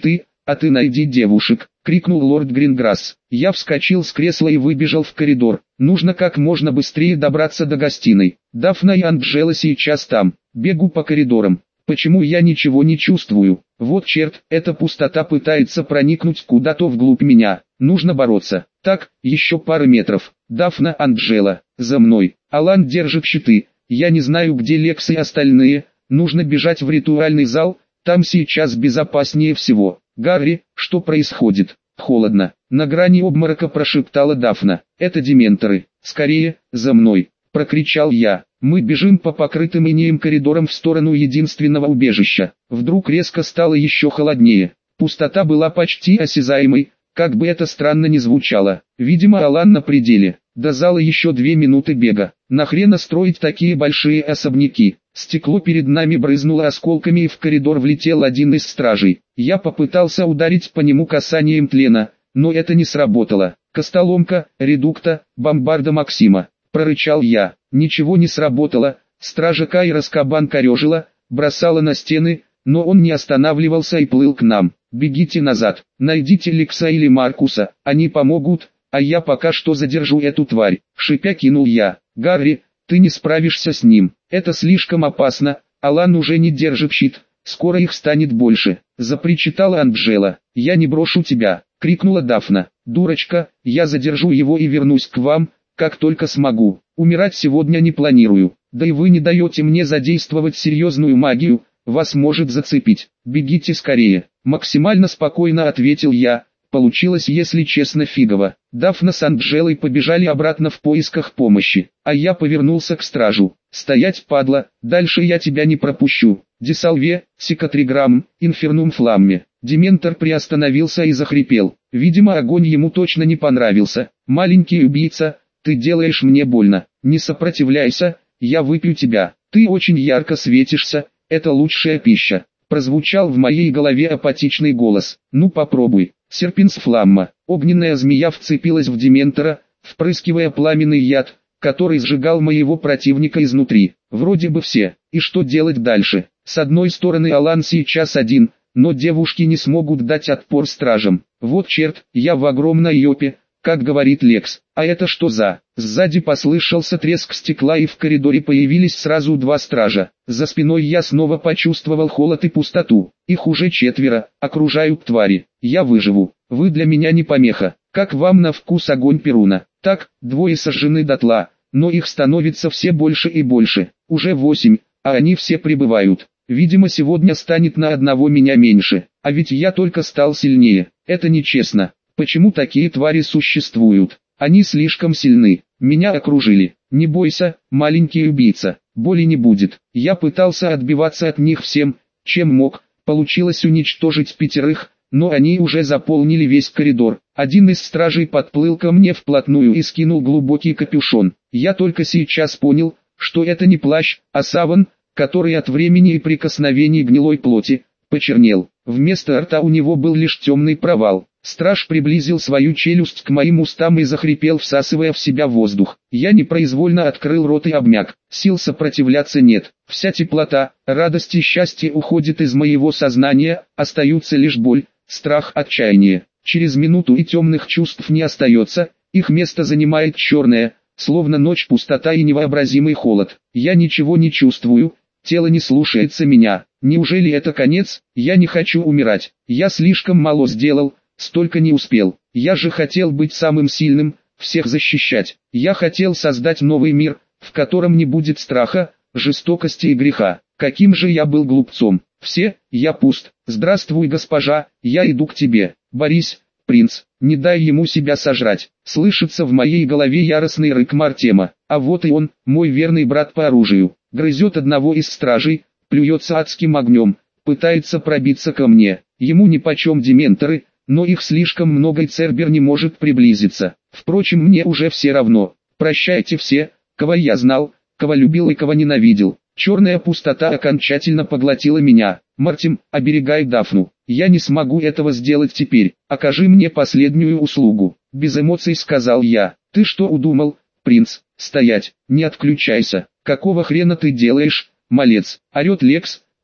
а ты найди девушек», — крикнул лорд Гринграсс. Я вскочил с кресла и выбежал в коридор. Нужно как можно быстрее добраться до гостиной. Дафна и Анджела сейчас там. Бегу по коридорам. Почему я ничего не чувствую? Вот черт, эта пустота пытается проникнуть куда-то вглубь меня. Нужно бороться. Так, еще пара метров. Дафна, Анджела, за мной. Алан держит щиты. Я не знаю, где Лекс и остальные. Нужно бежать в ритуальный зал. Там сейчас безопаснее всего. Гарри, что происходит? Холодно. На грани обморока прошептала Дафна. Это дементоры. Скорее, за мной. Прокричал я. Мы бежим по покрытым инеем коридорам в сторону единственного убежища. Вдруг резко стало еще холоднее. Пустота была почти осязаемой, как бы это странно ни звучало. Видимо, Алан на пределе. До зала еще 2 минуты бега. Нахрена строить такие большие особняки? Стекло перед нами брызнуло осколками и в коридор влетел один из стражей. Я попытался ударить по нему касанием тлена, но это не сработало. «Костоломка, редукта, бомбарда Максима», — прорычал я. Ничего не сработало, стража Кайра Скабан корежила, бросала на стены, но он не останавливался и плыл к нам. «Бегите назад, найдите Лекса или Маркуса, они помогут, а я пока что задержу эту тварь», — шипя кинул я. «Гарри, ты не справишься с ним, это слишком опасно, Алан уже не держит щит, скоро их станет больше», — запричитала Анджела. «Я не брошу тебя», — крикнула Дафна. «Дурочка, я задержу его и вернусь к вам, как только смогу. Умирать сегодня не планирую, да и вы не даете мне задействовать серьезную магию, вас может зацепить. Бегите скорее», — максимально спокойно ответил я. Получилось, если честно, фигово. Дафна с Анджелой побежали обратно в поисках помощи, а я повернулся к стражу. «Стоять, падла, дальше я тебя не пропущу. Дисалве, Секатриграмм, Инфернум Фламме». Дементор приостановился и захрипел. Видимо, огонь ему точно не понравился. «Маленький убийца, ты делаешь мне больно. Не сопротивляйся, я выпью тебя. Ты очень ярко светишься, это лучшая пища». Прозвучал в моей голове апатичный голос. «Ну попробуй». Серпинс Фламма. Огненная змея вцепилась в Дементора, впрыскивая пламенный яд, который сжигал моего противника изнутри. Вроде бы все. И что делать дальше? С одной стороны, Алан сейчас один, но девушки не смогут дать отпор стражам. Вот черт, я в огромной ёпе, как говорит Лекс. А это что за? Сзади послышался треск стекла и в коридоре появились сразу 2 стража. За спиной я снова почувствовал холод и пустоту. Их уже 4, окружают твари. Я выживу. Вы для меня не помеха. Как вам на вкус огонь Перуна? Так, 2 сожжены дотла, но их становится все больше и больше. Уже 8, а они все прибывают. Видимо, сегодня станет на одного меня меньше. А ведь я только стал сильнее. Это нечестно. Почему такие твари существуют? Они слишком сильны. Меня окружили. Не бойся, маленький убийца. Боли не будет. Я пытался отбиваться от них всем, чем мог. Получилось уничтожить 5, но они уже заполнили весь коридор. Один из стражей подплыл ко мне вплотную и скинул глубокий капюшон. Я только сейчас понял, что это не плащ, а саван, который от времени и прикосновений гнилой плоти почернел. Вместо рта у него был лишь темный провал. Страж приблизил свою челюсть к моим устам и захрипел, всасывая в себя воздух. Я непроизвольно открыл рот и обмяк. Сил сопротивляться нет. Вся теплота, радость и счастье уходит из моего сознания, остаются лишь боль, страх, отчаяние. Через минуту и темных чувств не остается, их место занимает черное, словно ночь, пустота и невообразимый холод. Я ничего не чувствую, тело не слушается меня. Неужели это конец? Я не хочу умирать. Я слишком мало сделал. Столько не успел. Я же хотел быть самым сильным, всех защищать. Я хотел создать новый мир, в котором не будет страха, жестокости и греха. Каким же я был глупцом. Все, я пуст. Здравствуй, госпожа, я иду к тебе. Борис, принц, не дай ему себя сожрать. Слышится в моей голове яростный рык Мартема. А вот и он, мой верный брат по оружию. Грызет одного из стражей, плюется адским огнем, пытается пробиться ко мне. Ему нипочем дементоры, но их слишком много и Цербер не может приблизиться. Впрочем, мне уже все равно. Прощайте все, кого я знал, кого любил и кого ненавидел. Черная пустота окончательно поглотила меня. Мартим, оберегай Дафну. Я не смогу этого сделать теперь. Окажи мне последнюю услугу. Без эмоций сказал я. Ты что удумал, принц? Стоять, не отключайся. Какого хрена ты делаешь, малец? Орет Лекс,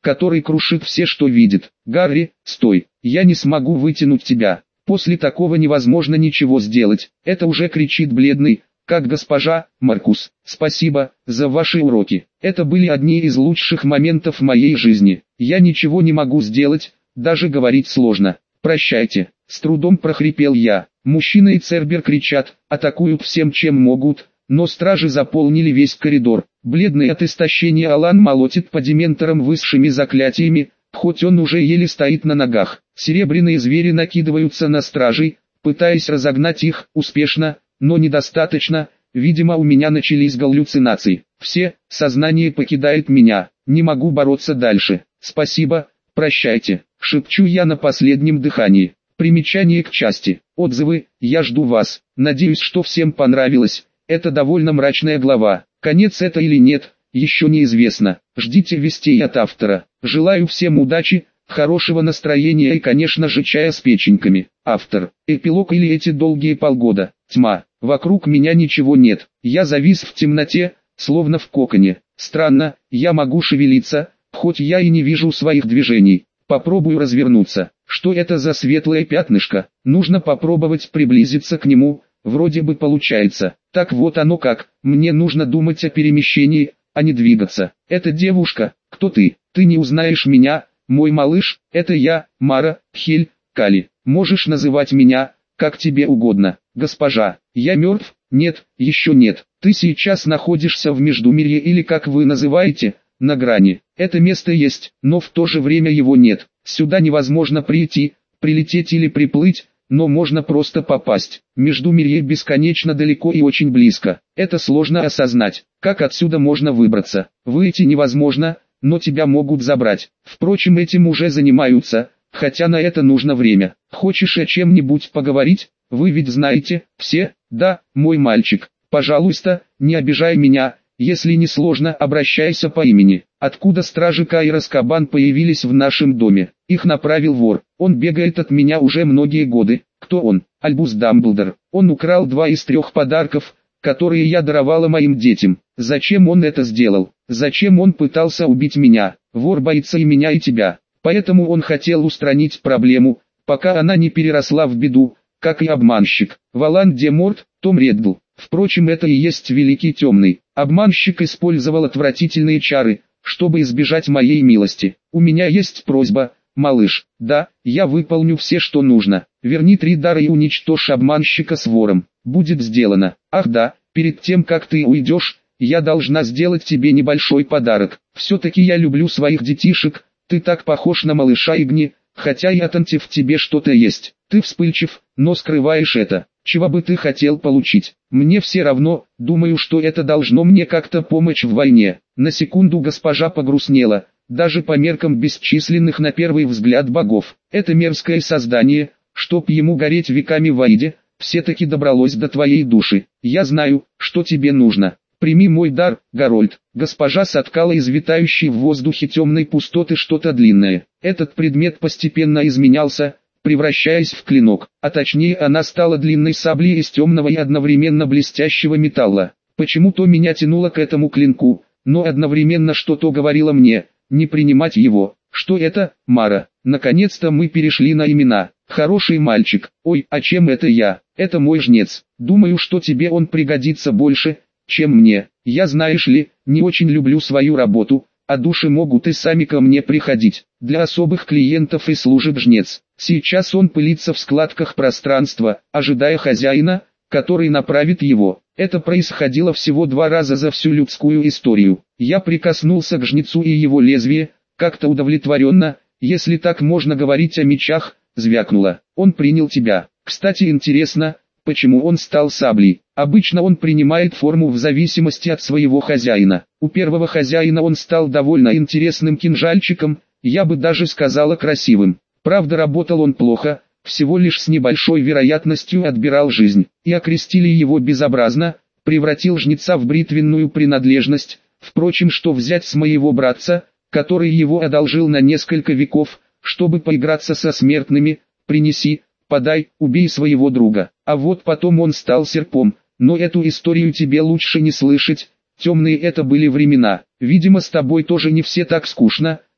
который крушит все, что видит. Гарри, стой, я не смогу вытянуть тебя. После такого невозможно ничего сделать. Это уже кричит бледный, как госпожа, Маркус. Спасибо за ваши уроки. Это были одни из лучших моментов моей жизни. Я ничего не могу сделать, даже говорить сложно. Прощайте. С трудом прохрипел я. Мужчина и Цербер кричат, атакуют всем чем могут, но стражи заполнили весь коридор. Бледный от истощения Алан молотит по дементорам высшими заклятиями, хоть он уже еле стоит на ногах. Серебряные звери накидываются на стражей, пытаясь разогнать их, успешно, но недостаточно. Видимо, у меня начались галлюцинации. Сознание покидает меня, не могу бороться дальше. Спасибо, прощайте, шепчу я на последнем дыхании. Примечание к части. Отзывы, я жду вас. Надеюсь, что всем понравилось. Это довольно мрачная глава. Конец это или нет, еще неизвестно. Ждите вестей от автора. Желаю всем удачи, хорошего настроения и, конечно же, чая с печеньками. Автор. Эпилог или эти долгие полгода. Тьма. Вокруг меня ничего нет. Я завис в темноте, словно в коконе. Странно, я могу шевелиться, хоть я и не вижу своих движений. Попробую развернуться. Что это за светлое пятнышко? Нужно попробовать приблизиться к нему. Вроде бы получается. Так вот оно как. Мне нужно думать о перемещении, а не двигаться. Это девушка. Кто ты? Ты не узнаешь меня, мой малыш. Это я, Мара, Хель, Кали. Можешь называть меня, как тебе угодно. Госпожа, я мертв? Нет, еще нет. Ты сейчас находишься в Междумирье или как вы называете, на грани. Это место есть, но в то же время его нет. Сюда невозможно прийти, прилететь или приплыть, но можно просто попасть. Междумирье бесконечно далеко и очень близко. Это сложно осознать. Как отсюда можно выбраться? Выйти невозможно, но тебя могут забрать. Впрочем, этим уже занимаются, хотя на это нужно время. Хочешь о чем-нибудь поговорить? Вы ведь знаете, все? Да, мой мальчик. Пожалуйста, не обижай меня. Если не сложно, обращайся по имени. Откуда стражи Каир Азкабан появились в нашем доме? Их направил вор. Он бегает от меня уже многие годы. Кто он? Альбус Дамблдор. Он украл 2 из 3 подарков, которые я даровала моим детям. Зачем он это сделал? Зачем он пытался убить меня? Вор боится и меня, и тебя. Поэтому он хотел устранить проблему, пока она не переросла в беду, как и обманщик. Волан-де-Морт, Том Реддл. Впрочем, это и есть Великий Темный. Обманщик использовал отвратительные чары, чтобы избежать моей милости. У меня есть просьба, малыш. Да, я выполню все, что нужно. Верни 3 дара и уничтожь обманщика с вором. Будет сделано. Ах да, перед тем как ты уйдешь, я должна сделать тебе небольшой подарок. Все-таки я люблю своих детишек, ты так похож на малыша Игни, хотя и Атанти в тебе что-то есть. Ты вспыльчив, но скрываешь это. Чего бы ты хотел получить? Мне все равно, думаю, что это должно мне как-то помочь в войне. На секунду госпожа погрустнела, даже по меркам бесчисленных на первый взгляд богов. Это мерзкое создание, чтоб ему гореть веками в аиде, все-таки добралось до твоей души. Я знаю, что тебе нужно. Прими мой дар, Гарольд. Госпожа соткала из витающей в воздухе темной пустоты что-то длинное. Этот предмет постепенно изменялся, превращаясь в клинок, а точнее она стала длинной саблей из темного и одновременно блестящего металла. Почему-то меня тянуло к этому клинку, но одновременно что-то говорило мне, не принимать его. Что это, Мара? Наконец-то мы перешли на имена. Хороший мальчик. Ой, а чем это я? Это мой жнец. Думаю, что тебе он пригодится больше, чем мне. Я, знаешь ли, не очень люблю свою работу, а души могут и сами ко мне приходить. Для особых клиентов и служит жнец. Сейчас он пылится в складках пространства, ожидая хозяина, который направит его. Это происходило всего 2 раза за всю людскую историю. Я прикоснулся к жнецу и его лезвие, как-то удовлетворенно, если так можно говорить о мечах, звякнуло. Он принял тебя. Кстати, интересно, почему он стал саблей? Обычно он принимает форму в зависимости от своего хозяина. У первого хозяина он стал довольно интересным кинжальчиком, я бы даже сказала красивым. Правда, работал он плохо, всего лишь с небольшой вероятностью отбирал жизнь. И окрестили его безобразно, превратил жнеца в бритвенную принадлежность. Впрочем, что взять с моего братца, который его одолжил на несколько веков, чтобы поиграться со смертными? Принеси, подай, убей своего друга. А вот потом он стал серпом, но эту историю тебе лучше не слышать. Темные это были времена. Видимо, с тобой тоже не все так скучно,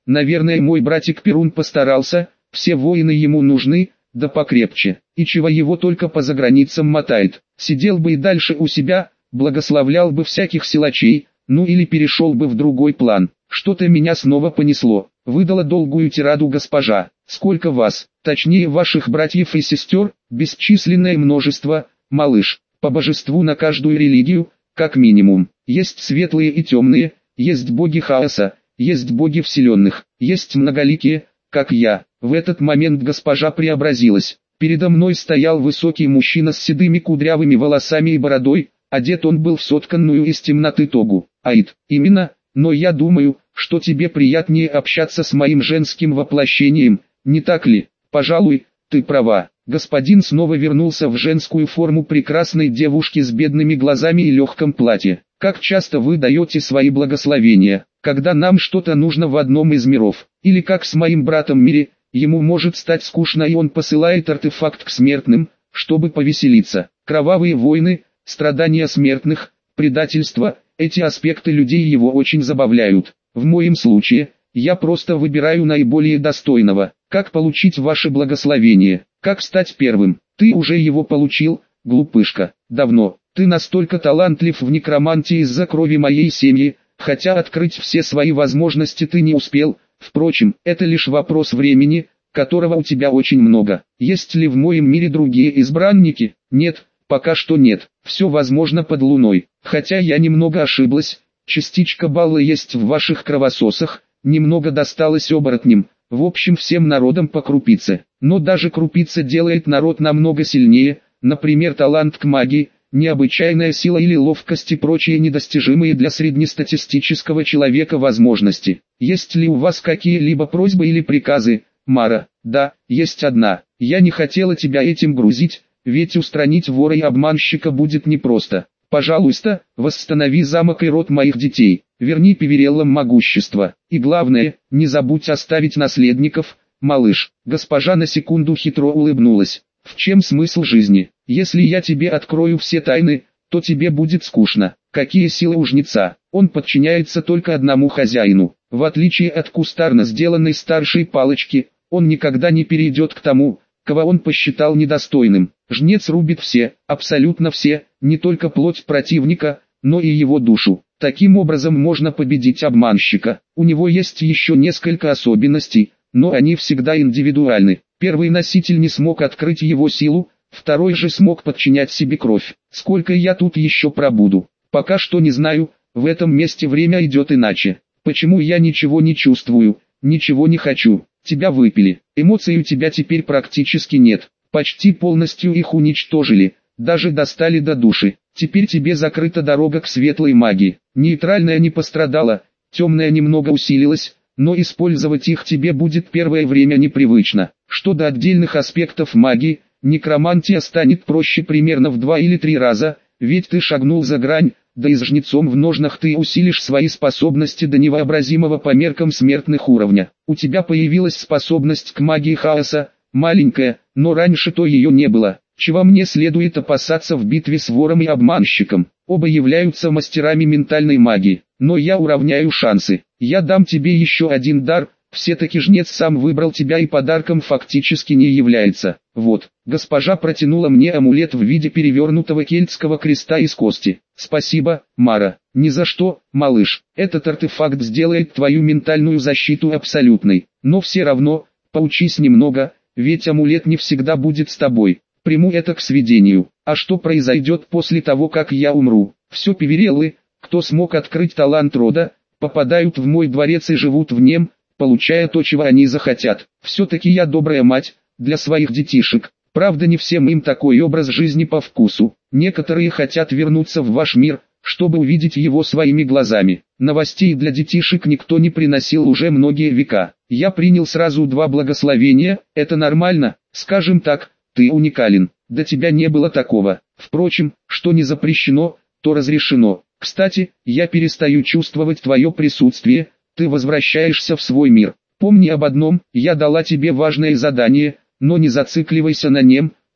Наверное, мой братик Перун постарался, все воины ему нужны, да покрепче, и чего его только по заграницам мотает. Сидел бы и дальше у себя, благословлял бы всяких силачей, ну или перешел бы в другой план. Что-то меня снова понесло. Выдала долгую тираду госпожа. Сколько вас, точнее ваших братьев и сестер, бесчисленное множество, малыш, по божеству на каждую религию, как минимум. Есть светлые и темные, есть боги хаоса, есть боги вселенных, есть многоликие, как я. В этот момент госпожа преобразилась. Передо мной стоял высокий мужчина с седыми кудрявыми волосами и бородой, одет он был в сотканную из темноты тогу. Аид, именно, но я думаю, что тебе приятнее общаться с моим женским воплощением, не так ли? Пожалуй, ты права. Господин снова вернулся в женскую форму прекрасной девушки с бедными глазами и легком платье. Как часто вы даете свои благословения, когда нам что-то нужно в одном из миров? Или как с моим братом Мири, ему может стать скучно и он посылает артефакт к смертным, чтобы повеселиться. Кровавые войны, страдания смертных, предательство, эти аспекты людей его очень забавляют. В моем случае, я просто выбираю наиболее достойного. Как получить ваше благословение? Как стать первым? Ты уже его получил, глупышка. Давно. Ты настолько талантлив в некромантии из-за крови моей семьи, хотя открыть все свои возможности ты не успел. Впрочем, это лишь вопрос времени, которого у тебя очень много. Есть ли в моем мире другие избранники? Нет, пока что нет. Все возможно под луной. Хотя я немного ошиблась. Частичка балла есть в ваших кровососах, немного досталось оборотням. В общем, всем народам по крупице. Но даже крупица делает народ намного сильнее, например, талант к магии, необычайная сила или ловкость и прочие недостижимые для среднестатистического человека возможности. Есть ли у вас какие-либо просьбы или приказы, Мара? Да, есть одна. Я не хотела тебя этим грузить, ведь устранить вора и обманщика будет непросто. Пожалуйста, восстанови замок и род моих детей, верни Певереллам могущество. И главное, не забудь оставить наследников, малыш. Госпожа на секунду хитро улыбнулась. В чем смысл жизни? Если я тебе открою все тайны, то тебе будет скучно. Какие силы у жнеца? Он подчиняется только одному хозяину. В отличие от кустарно сделанной старшей палочки, он никогда не перейдет к тому, кого он посчитал недостойным. Жнец рубит все, абсолютно все, не только плоть противника, но и его душу. Таким образом можно победить обманщика. У него есть еще несколько особенностей, но они всегда индивидуальны. Первый носитель не смог открыть его силу, второй же смог подчинять себе кровь. Сколько я тут еще пробуду? Пока что не знаю, в этом месте время идет иначе. Почему я ничего не чувствую, ничего не хочу? Тебя выпили, эмоций у тебя теперь практически нет. Почти полностью их уничтожили, даже достали до души. Теперь тебе закрыта дорога к светлой магии. Нейтральная не пострадала, темная немного усилилась, но использовать их тебе будет первое время непривычно. Что до отдельных аспектов магии, некромантия станет проще примерно в 2 или 3 раза, ведь ты шагнул за грань, да и с жнецом в ножнах ты усилишь свои способности до невообразимого по меркам смертных уровня. У тебя появилась способность к магии хаоса, маленькая, но раньше то ее не было. Чего мне следует опасаться в битве с вором и обманщиком? Оба являются мастерами ментальной магии, но я уравняю шансы. Я дам тебе еще один дар, все-таки жнец сам выбрал тебя и подарком фактически не является. Вот, госпожа протянула мне амулет в виде перевернутого кельтского креста из кости. Спасибо, Мара. Ни за что, малыш. Этот артефакт сделает твою ментальную защиту абсолютной. Но все равно, поучись немного, ведь амулет не всегда будет с тобой. Приму это к сведению. А что произойдет после того, как я умру? Все Певереллы, кто смог открыть талант рода, попадают в мой дворец и живут в нем, получая то, чего они захотят. Все-таки я добрая мать, для своих детишек. Правда, не всем им такой образ жизни по вкусу. Некоторые хотят вернуться в ваш мир, чтобы увидеть его своими глазами. Новостей для детишек никто не приносил уже многие века. Я принял сразу 2 благословения, это нормально, скажем так. Ты уникален, до тебя не было такого. Впрочем, что не запрещено, то разрешено. Кстати, я перестаю чувствовать твое присутствие, ты возвращаешься в свой мир. Помни об одном, я дала тебе важное задание, но не зацикливайся на нем,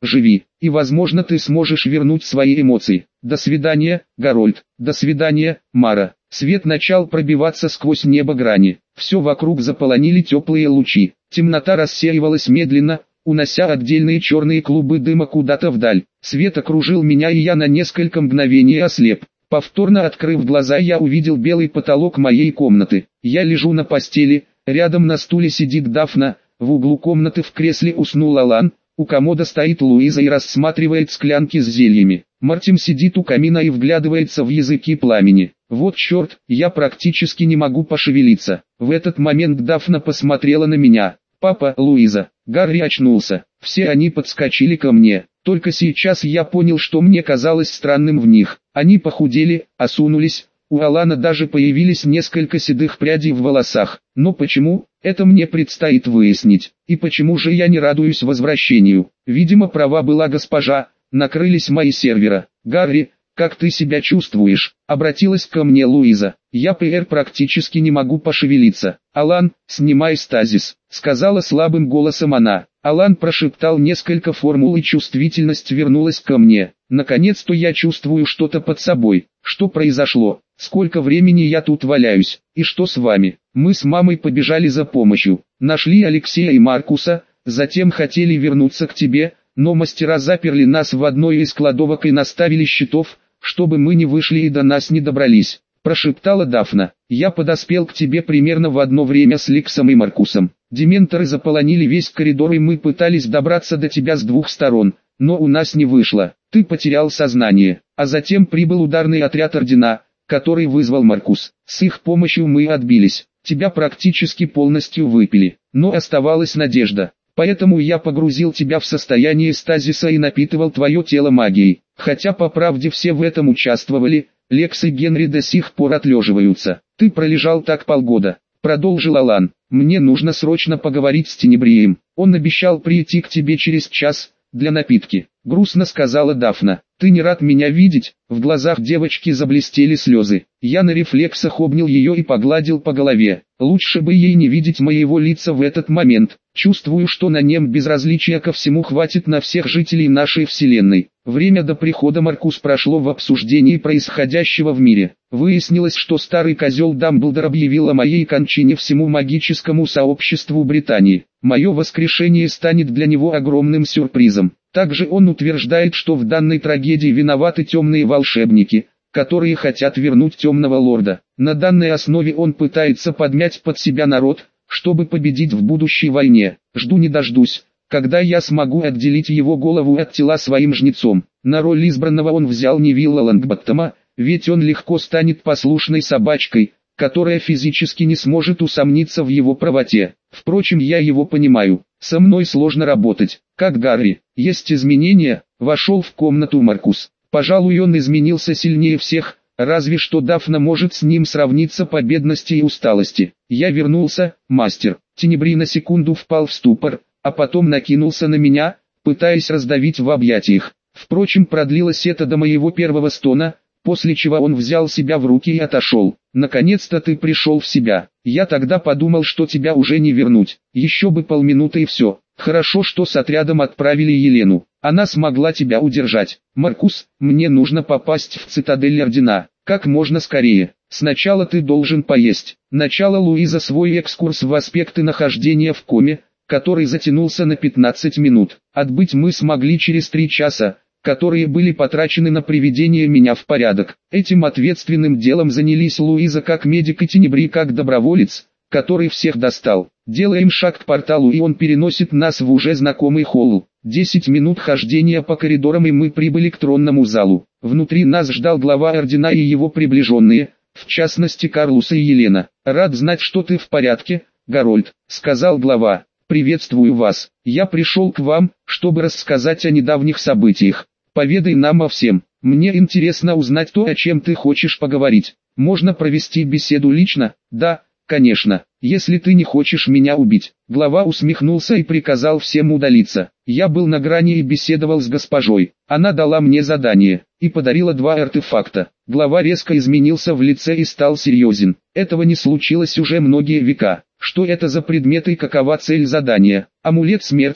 живи, и возможно ты сможешь вернуть свои эмоции. До свидания, Гарольд, до свидания, Мара. Свет начал пробиваться сквозь небо грани, все вокруг заполонили теплые лучи, темнота рассеивалась медленно, унося отдельные черные клубы дыма куда-то вдаль. Свет окружил меня, и я на несколько мгновений ослеп. Повторно открыв глаза, я увидел белый потолок моей комнаты. Я лежу на постели, рядом на стуле сидит Дафна, в углу комнаты в кресле уснул Алан, у комода стоит Луиза и рассматривает склянки с зельями. Мартин сидит у камина и вглядывается в языки пламени. Вот черт, я практически не могу пошевелиться. В этот момент Дафна посмотрела на меня. Папа, Луиза. Гарри очнулся. Все они подскочили ко мне. Только сейчас я понял, что мне казалось странным в них. Они похудели, осунулись. У Алана даже появились несколько седых прядей в волосах. Но почему, это мне предстоит выяснить. И почему же я не радуюсь возвращению? Видимо, права была госпожа. Накрылись мои сервера. Гарри, как ты себя чувствуешь? Обратилась ко мне Луиза. Я практически не могу пошевелиться. Алан, снимай стазис, сказала слабым голосом она. Алан прошептал несколько формул, и чувствительность вернулась ко мне. Наконец-то я чувствую что-то под собой. Что произошло? Сколько времени я тут валяюсь? И что с вами? Мы с мамой побежали за помощью. Нашли Алексея и Маркуса, затем хотели вернуться к тебе, но мастера заперли нас в одной из кладовок и наставили щитов, чтобы мы не вышли и до нас не добрались. Прошептала Дафна. Я подоспел к тебе примерно в одно время с Лексом и Маркусом. Дементоры заполонили весь коридор, и мы пытались добраться до тебя с двух сторон, но у нас не вышло. Ты потерял сознание, а затем прибыл ударный отряд Ордена, который вызвал Маркус. С их помощью мы отбились. Тебя практически полностью выпили, но оставалась надежда. Поэтому я погрузил тебя в состояние стазиса и напитывал твое тело магией. Хотя по правде все в этом участвовали, Лекс и Генри до сих пор отлеживаются. Ты пролежал так полгода. Продолжил Алан. Мне нужно срочно поговорить с Тенебрием. Он обещал прийти к тебе через час, для напитки. Грустно сказала Дафна. Ты не рад меня видеть? В глазах девочки заблестели слезы. Я на рефлексах обнял ее и погладил по голове. Лучше бы ей не видеть моего лица в этот момент. Чувствую, что на нем безразличия ко всему хватит на всех жителей нашей вселенной. Время до прихода Маркус прошло в обсуждении происходящего в мире. Выяснилось, что старый козел Дамблдор объявил о моей кончине всему магическому сообществу Британии. Мое воскрешение станет для него огромным сюрпризом. Также он утверждает, что в данной трагедии виноваты темные волшебники, которые хотят вернуть темного лорда. На данной основе он пытается подмять под себя народ, чтобы победить в будущей войне. Жду не дождусь, когда я смогу отделить его голову от тела своим жнецом. На роль избранного он взял Невилла Лонгботтома, ведь он легко станет послушной собачкой, которая физически не сможет усомниться в его правоте. Впрочем, я его понимаю, со мной сложно работать. Как Гарри, есть изменения, вошел в комнату Маркус. Пожалуй, он изменился сильнее всех, разве что Дафна может с ним сравниться по бедности и усталости. Я вернулся, мастер. Тенебри на секунду впал в ступор, а потом накинулся на меня, пытаясь раздавить в объятиях. Впрочем, продлилось это до моего первого стона, после чего он взял себя в руки и отошел. Наконец-то ты пришел в себя. Я тогда подумал, что тебя уже не вернуть. Еще бы полминуты и все. Хорошо, что с отрядом отправили Елену. Она смогла тебя удержать. Маркус, мне нужно попасть в цитадель Ордена. Как можно скорее. Сначала ты должен поесть. Начала Луиза свой экскурс в аспекты нахождения в коме, который затянулся на 15 минут. Отбыть мы смогли через 3 часа, которые были потрачены на приведение меня в порядок. Этим ответственным делом занялись Луиза как медик и Тенебри как доброволец, который всех достал. Делаем шаг к порталу, и он переносит нас в уже знакомый холл. 10 минут хождения по коридорам, и мы прибыли к тронному залу. Внутри нас ждал глава Ордена и его приближенные, в частности Карлус и Елена. «Рад знать, что ты в порядке, Гарольд», — сказал глава. «Приветствую вас. Я пришел к вам, чтобы рассказать о недавних событиях. Поведай нам о всем. Мне интересно узнать то, о чем ты хочешь поговорить. Можно провести беседу лично?» «Да, конечно, если ты не хочешь меня убить». Глава усмехнулся и приказал всем удалиться. Я был на грани и беседовал с госпожой. Она дала мне задание и подарила 2 артефакта. Глава резко изменился в лице и стал серьезен. Этого не случилось уже многие века. Что это за предметы и какова цель задания? Амулет смерти,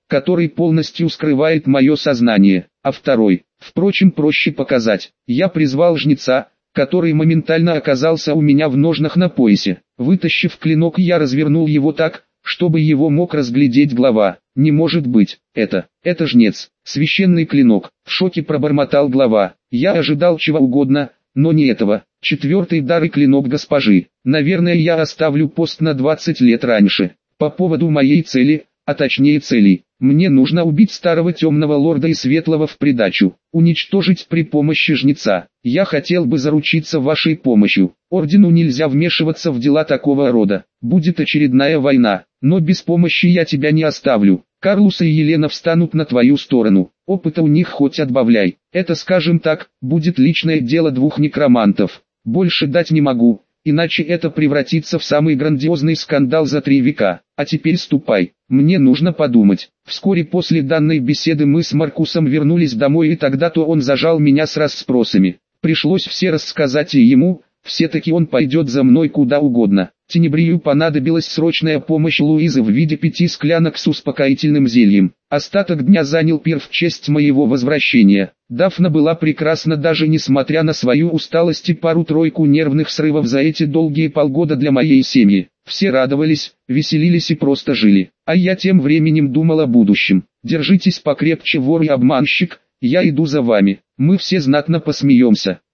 который полностью скрывает мое сознание, а второй, впрочем, проще показать. Я призвал жнеца, который моментально оказался у меня в ножнах на поясе. Вытащив клинок, я развернул его так, чтобы его мог разглядеть глава. Не может быть, это жнец, священный клинок, в шоке пробормотал глава. Я ожидал чего угодно, но не этого. Четвертый дар и клинок госпожи. Наверное, я оставлю пост на 20 лет раньше. По поводу моей цели, а точнее целей. Мне нужно убить старого темного лорда и светлого в придачу. Уничтожить при помощи жнеца. Я хотел бы заручиться вашей помощью. Ордену нельзя вмешиваться в дела такого рода. Будет очередная война, но без помощи я тебя не оставлю. Карлус и Елена встанут на твою сторону. Опыта у них хоть отбавляй. Это, скажем так, будет личное дело двух некромантов. Больше дать не могу, иначе это превратится в самый грандиозный скандал за 3 века. А теперь ступай, мне нужно подумать. Вскоре после данной беседы мы с Маркусом вернулись домой, и тогда-то он зажал меня с расспросами. Пришлось все рассказать и ему, все-таки он пойдет за мной куда угодно. Тенебрию понадобилась срочная помощь Луизы в виде 5 склянок с успокоительным зельем. Остаток дня занял пир в честь моего возвращения. Дафна была прекрасна даже несмотря на свою усталость и пару-тройку нервных срывов за эти долгие полгода для моей семьи. Все радовались, веселились и просто жили. А я тем временем думал о будущем. Держитесь покрепче, вор и обманщик, я иду за вами. Мы все знатно посмеемся.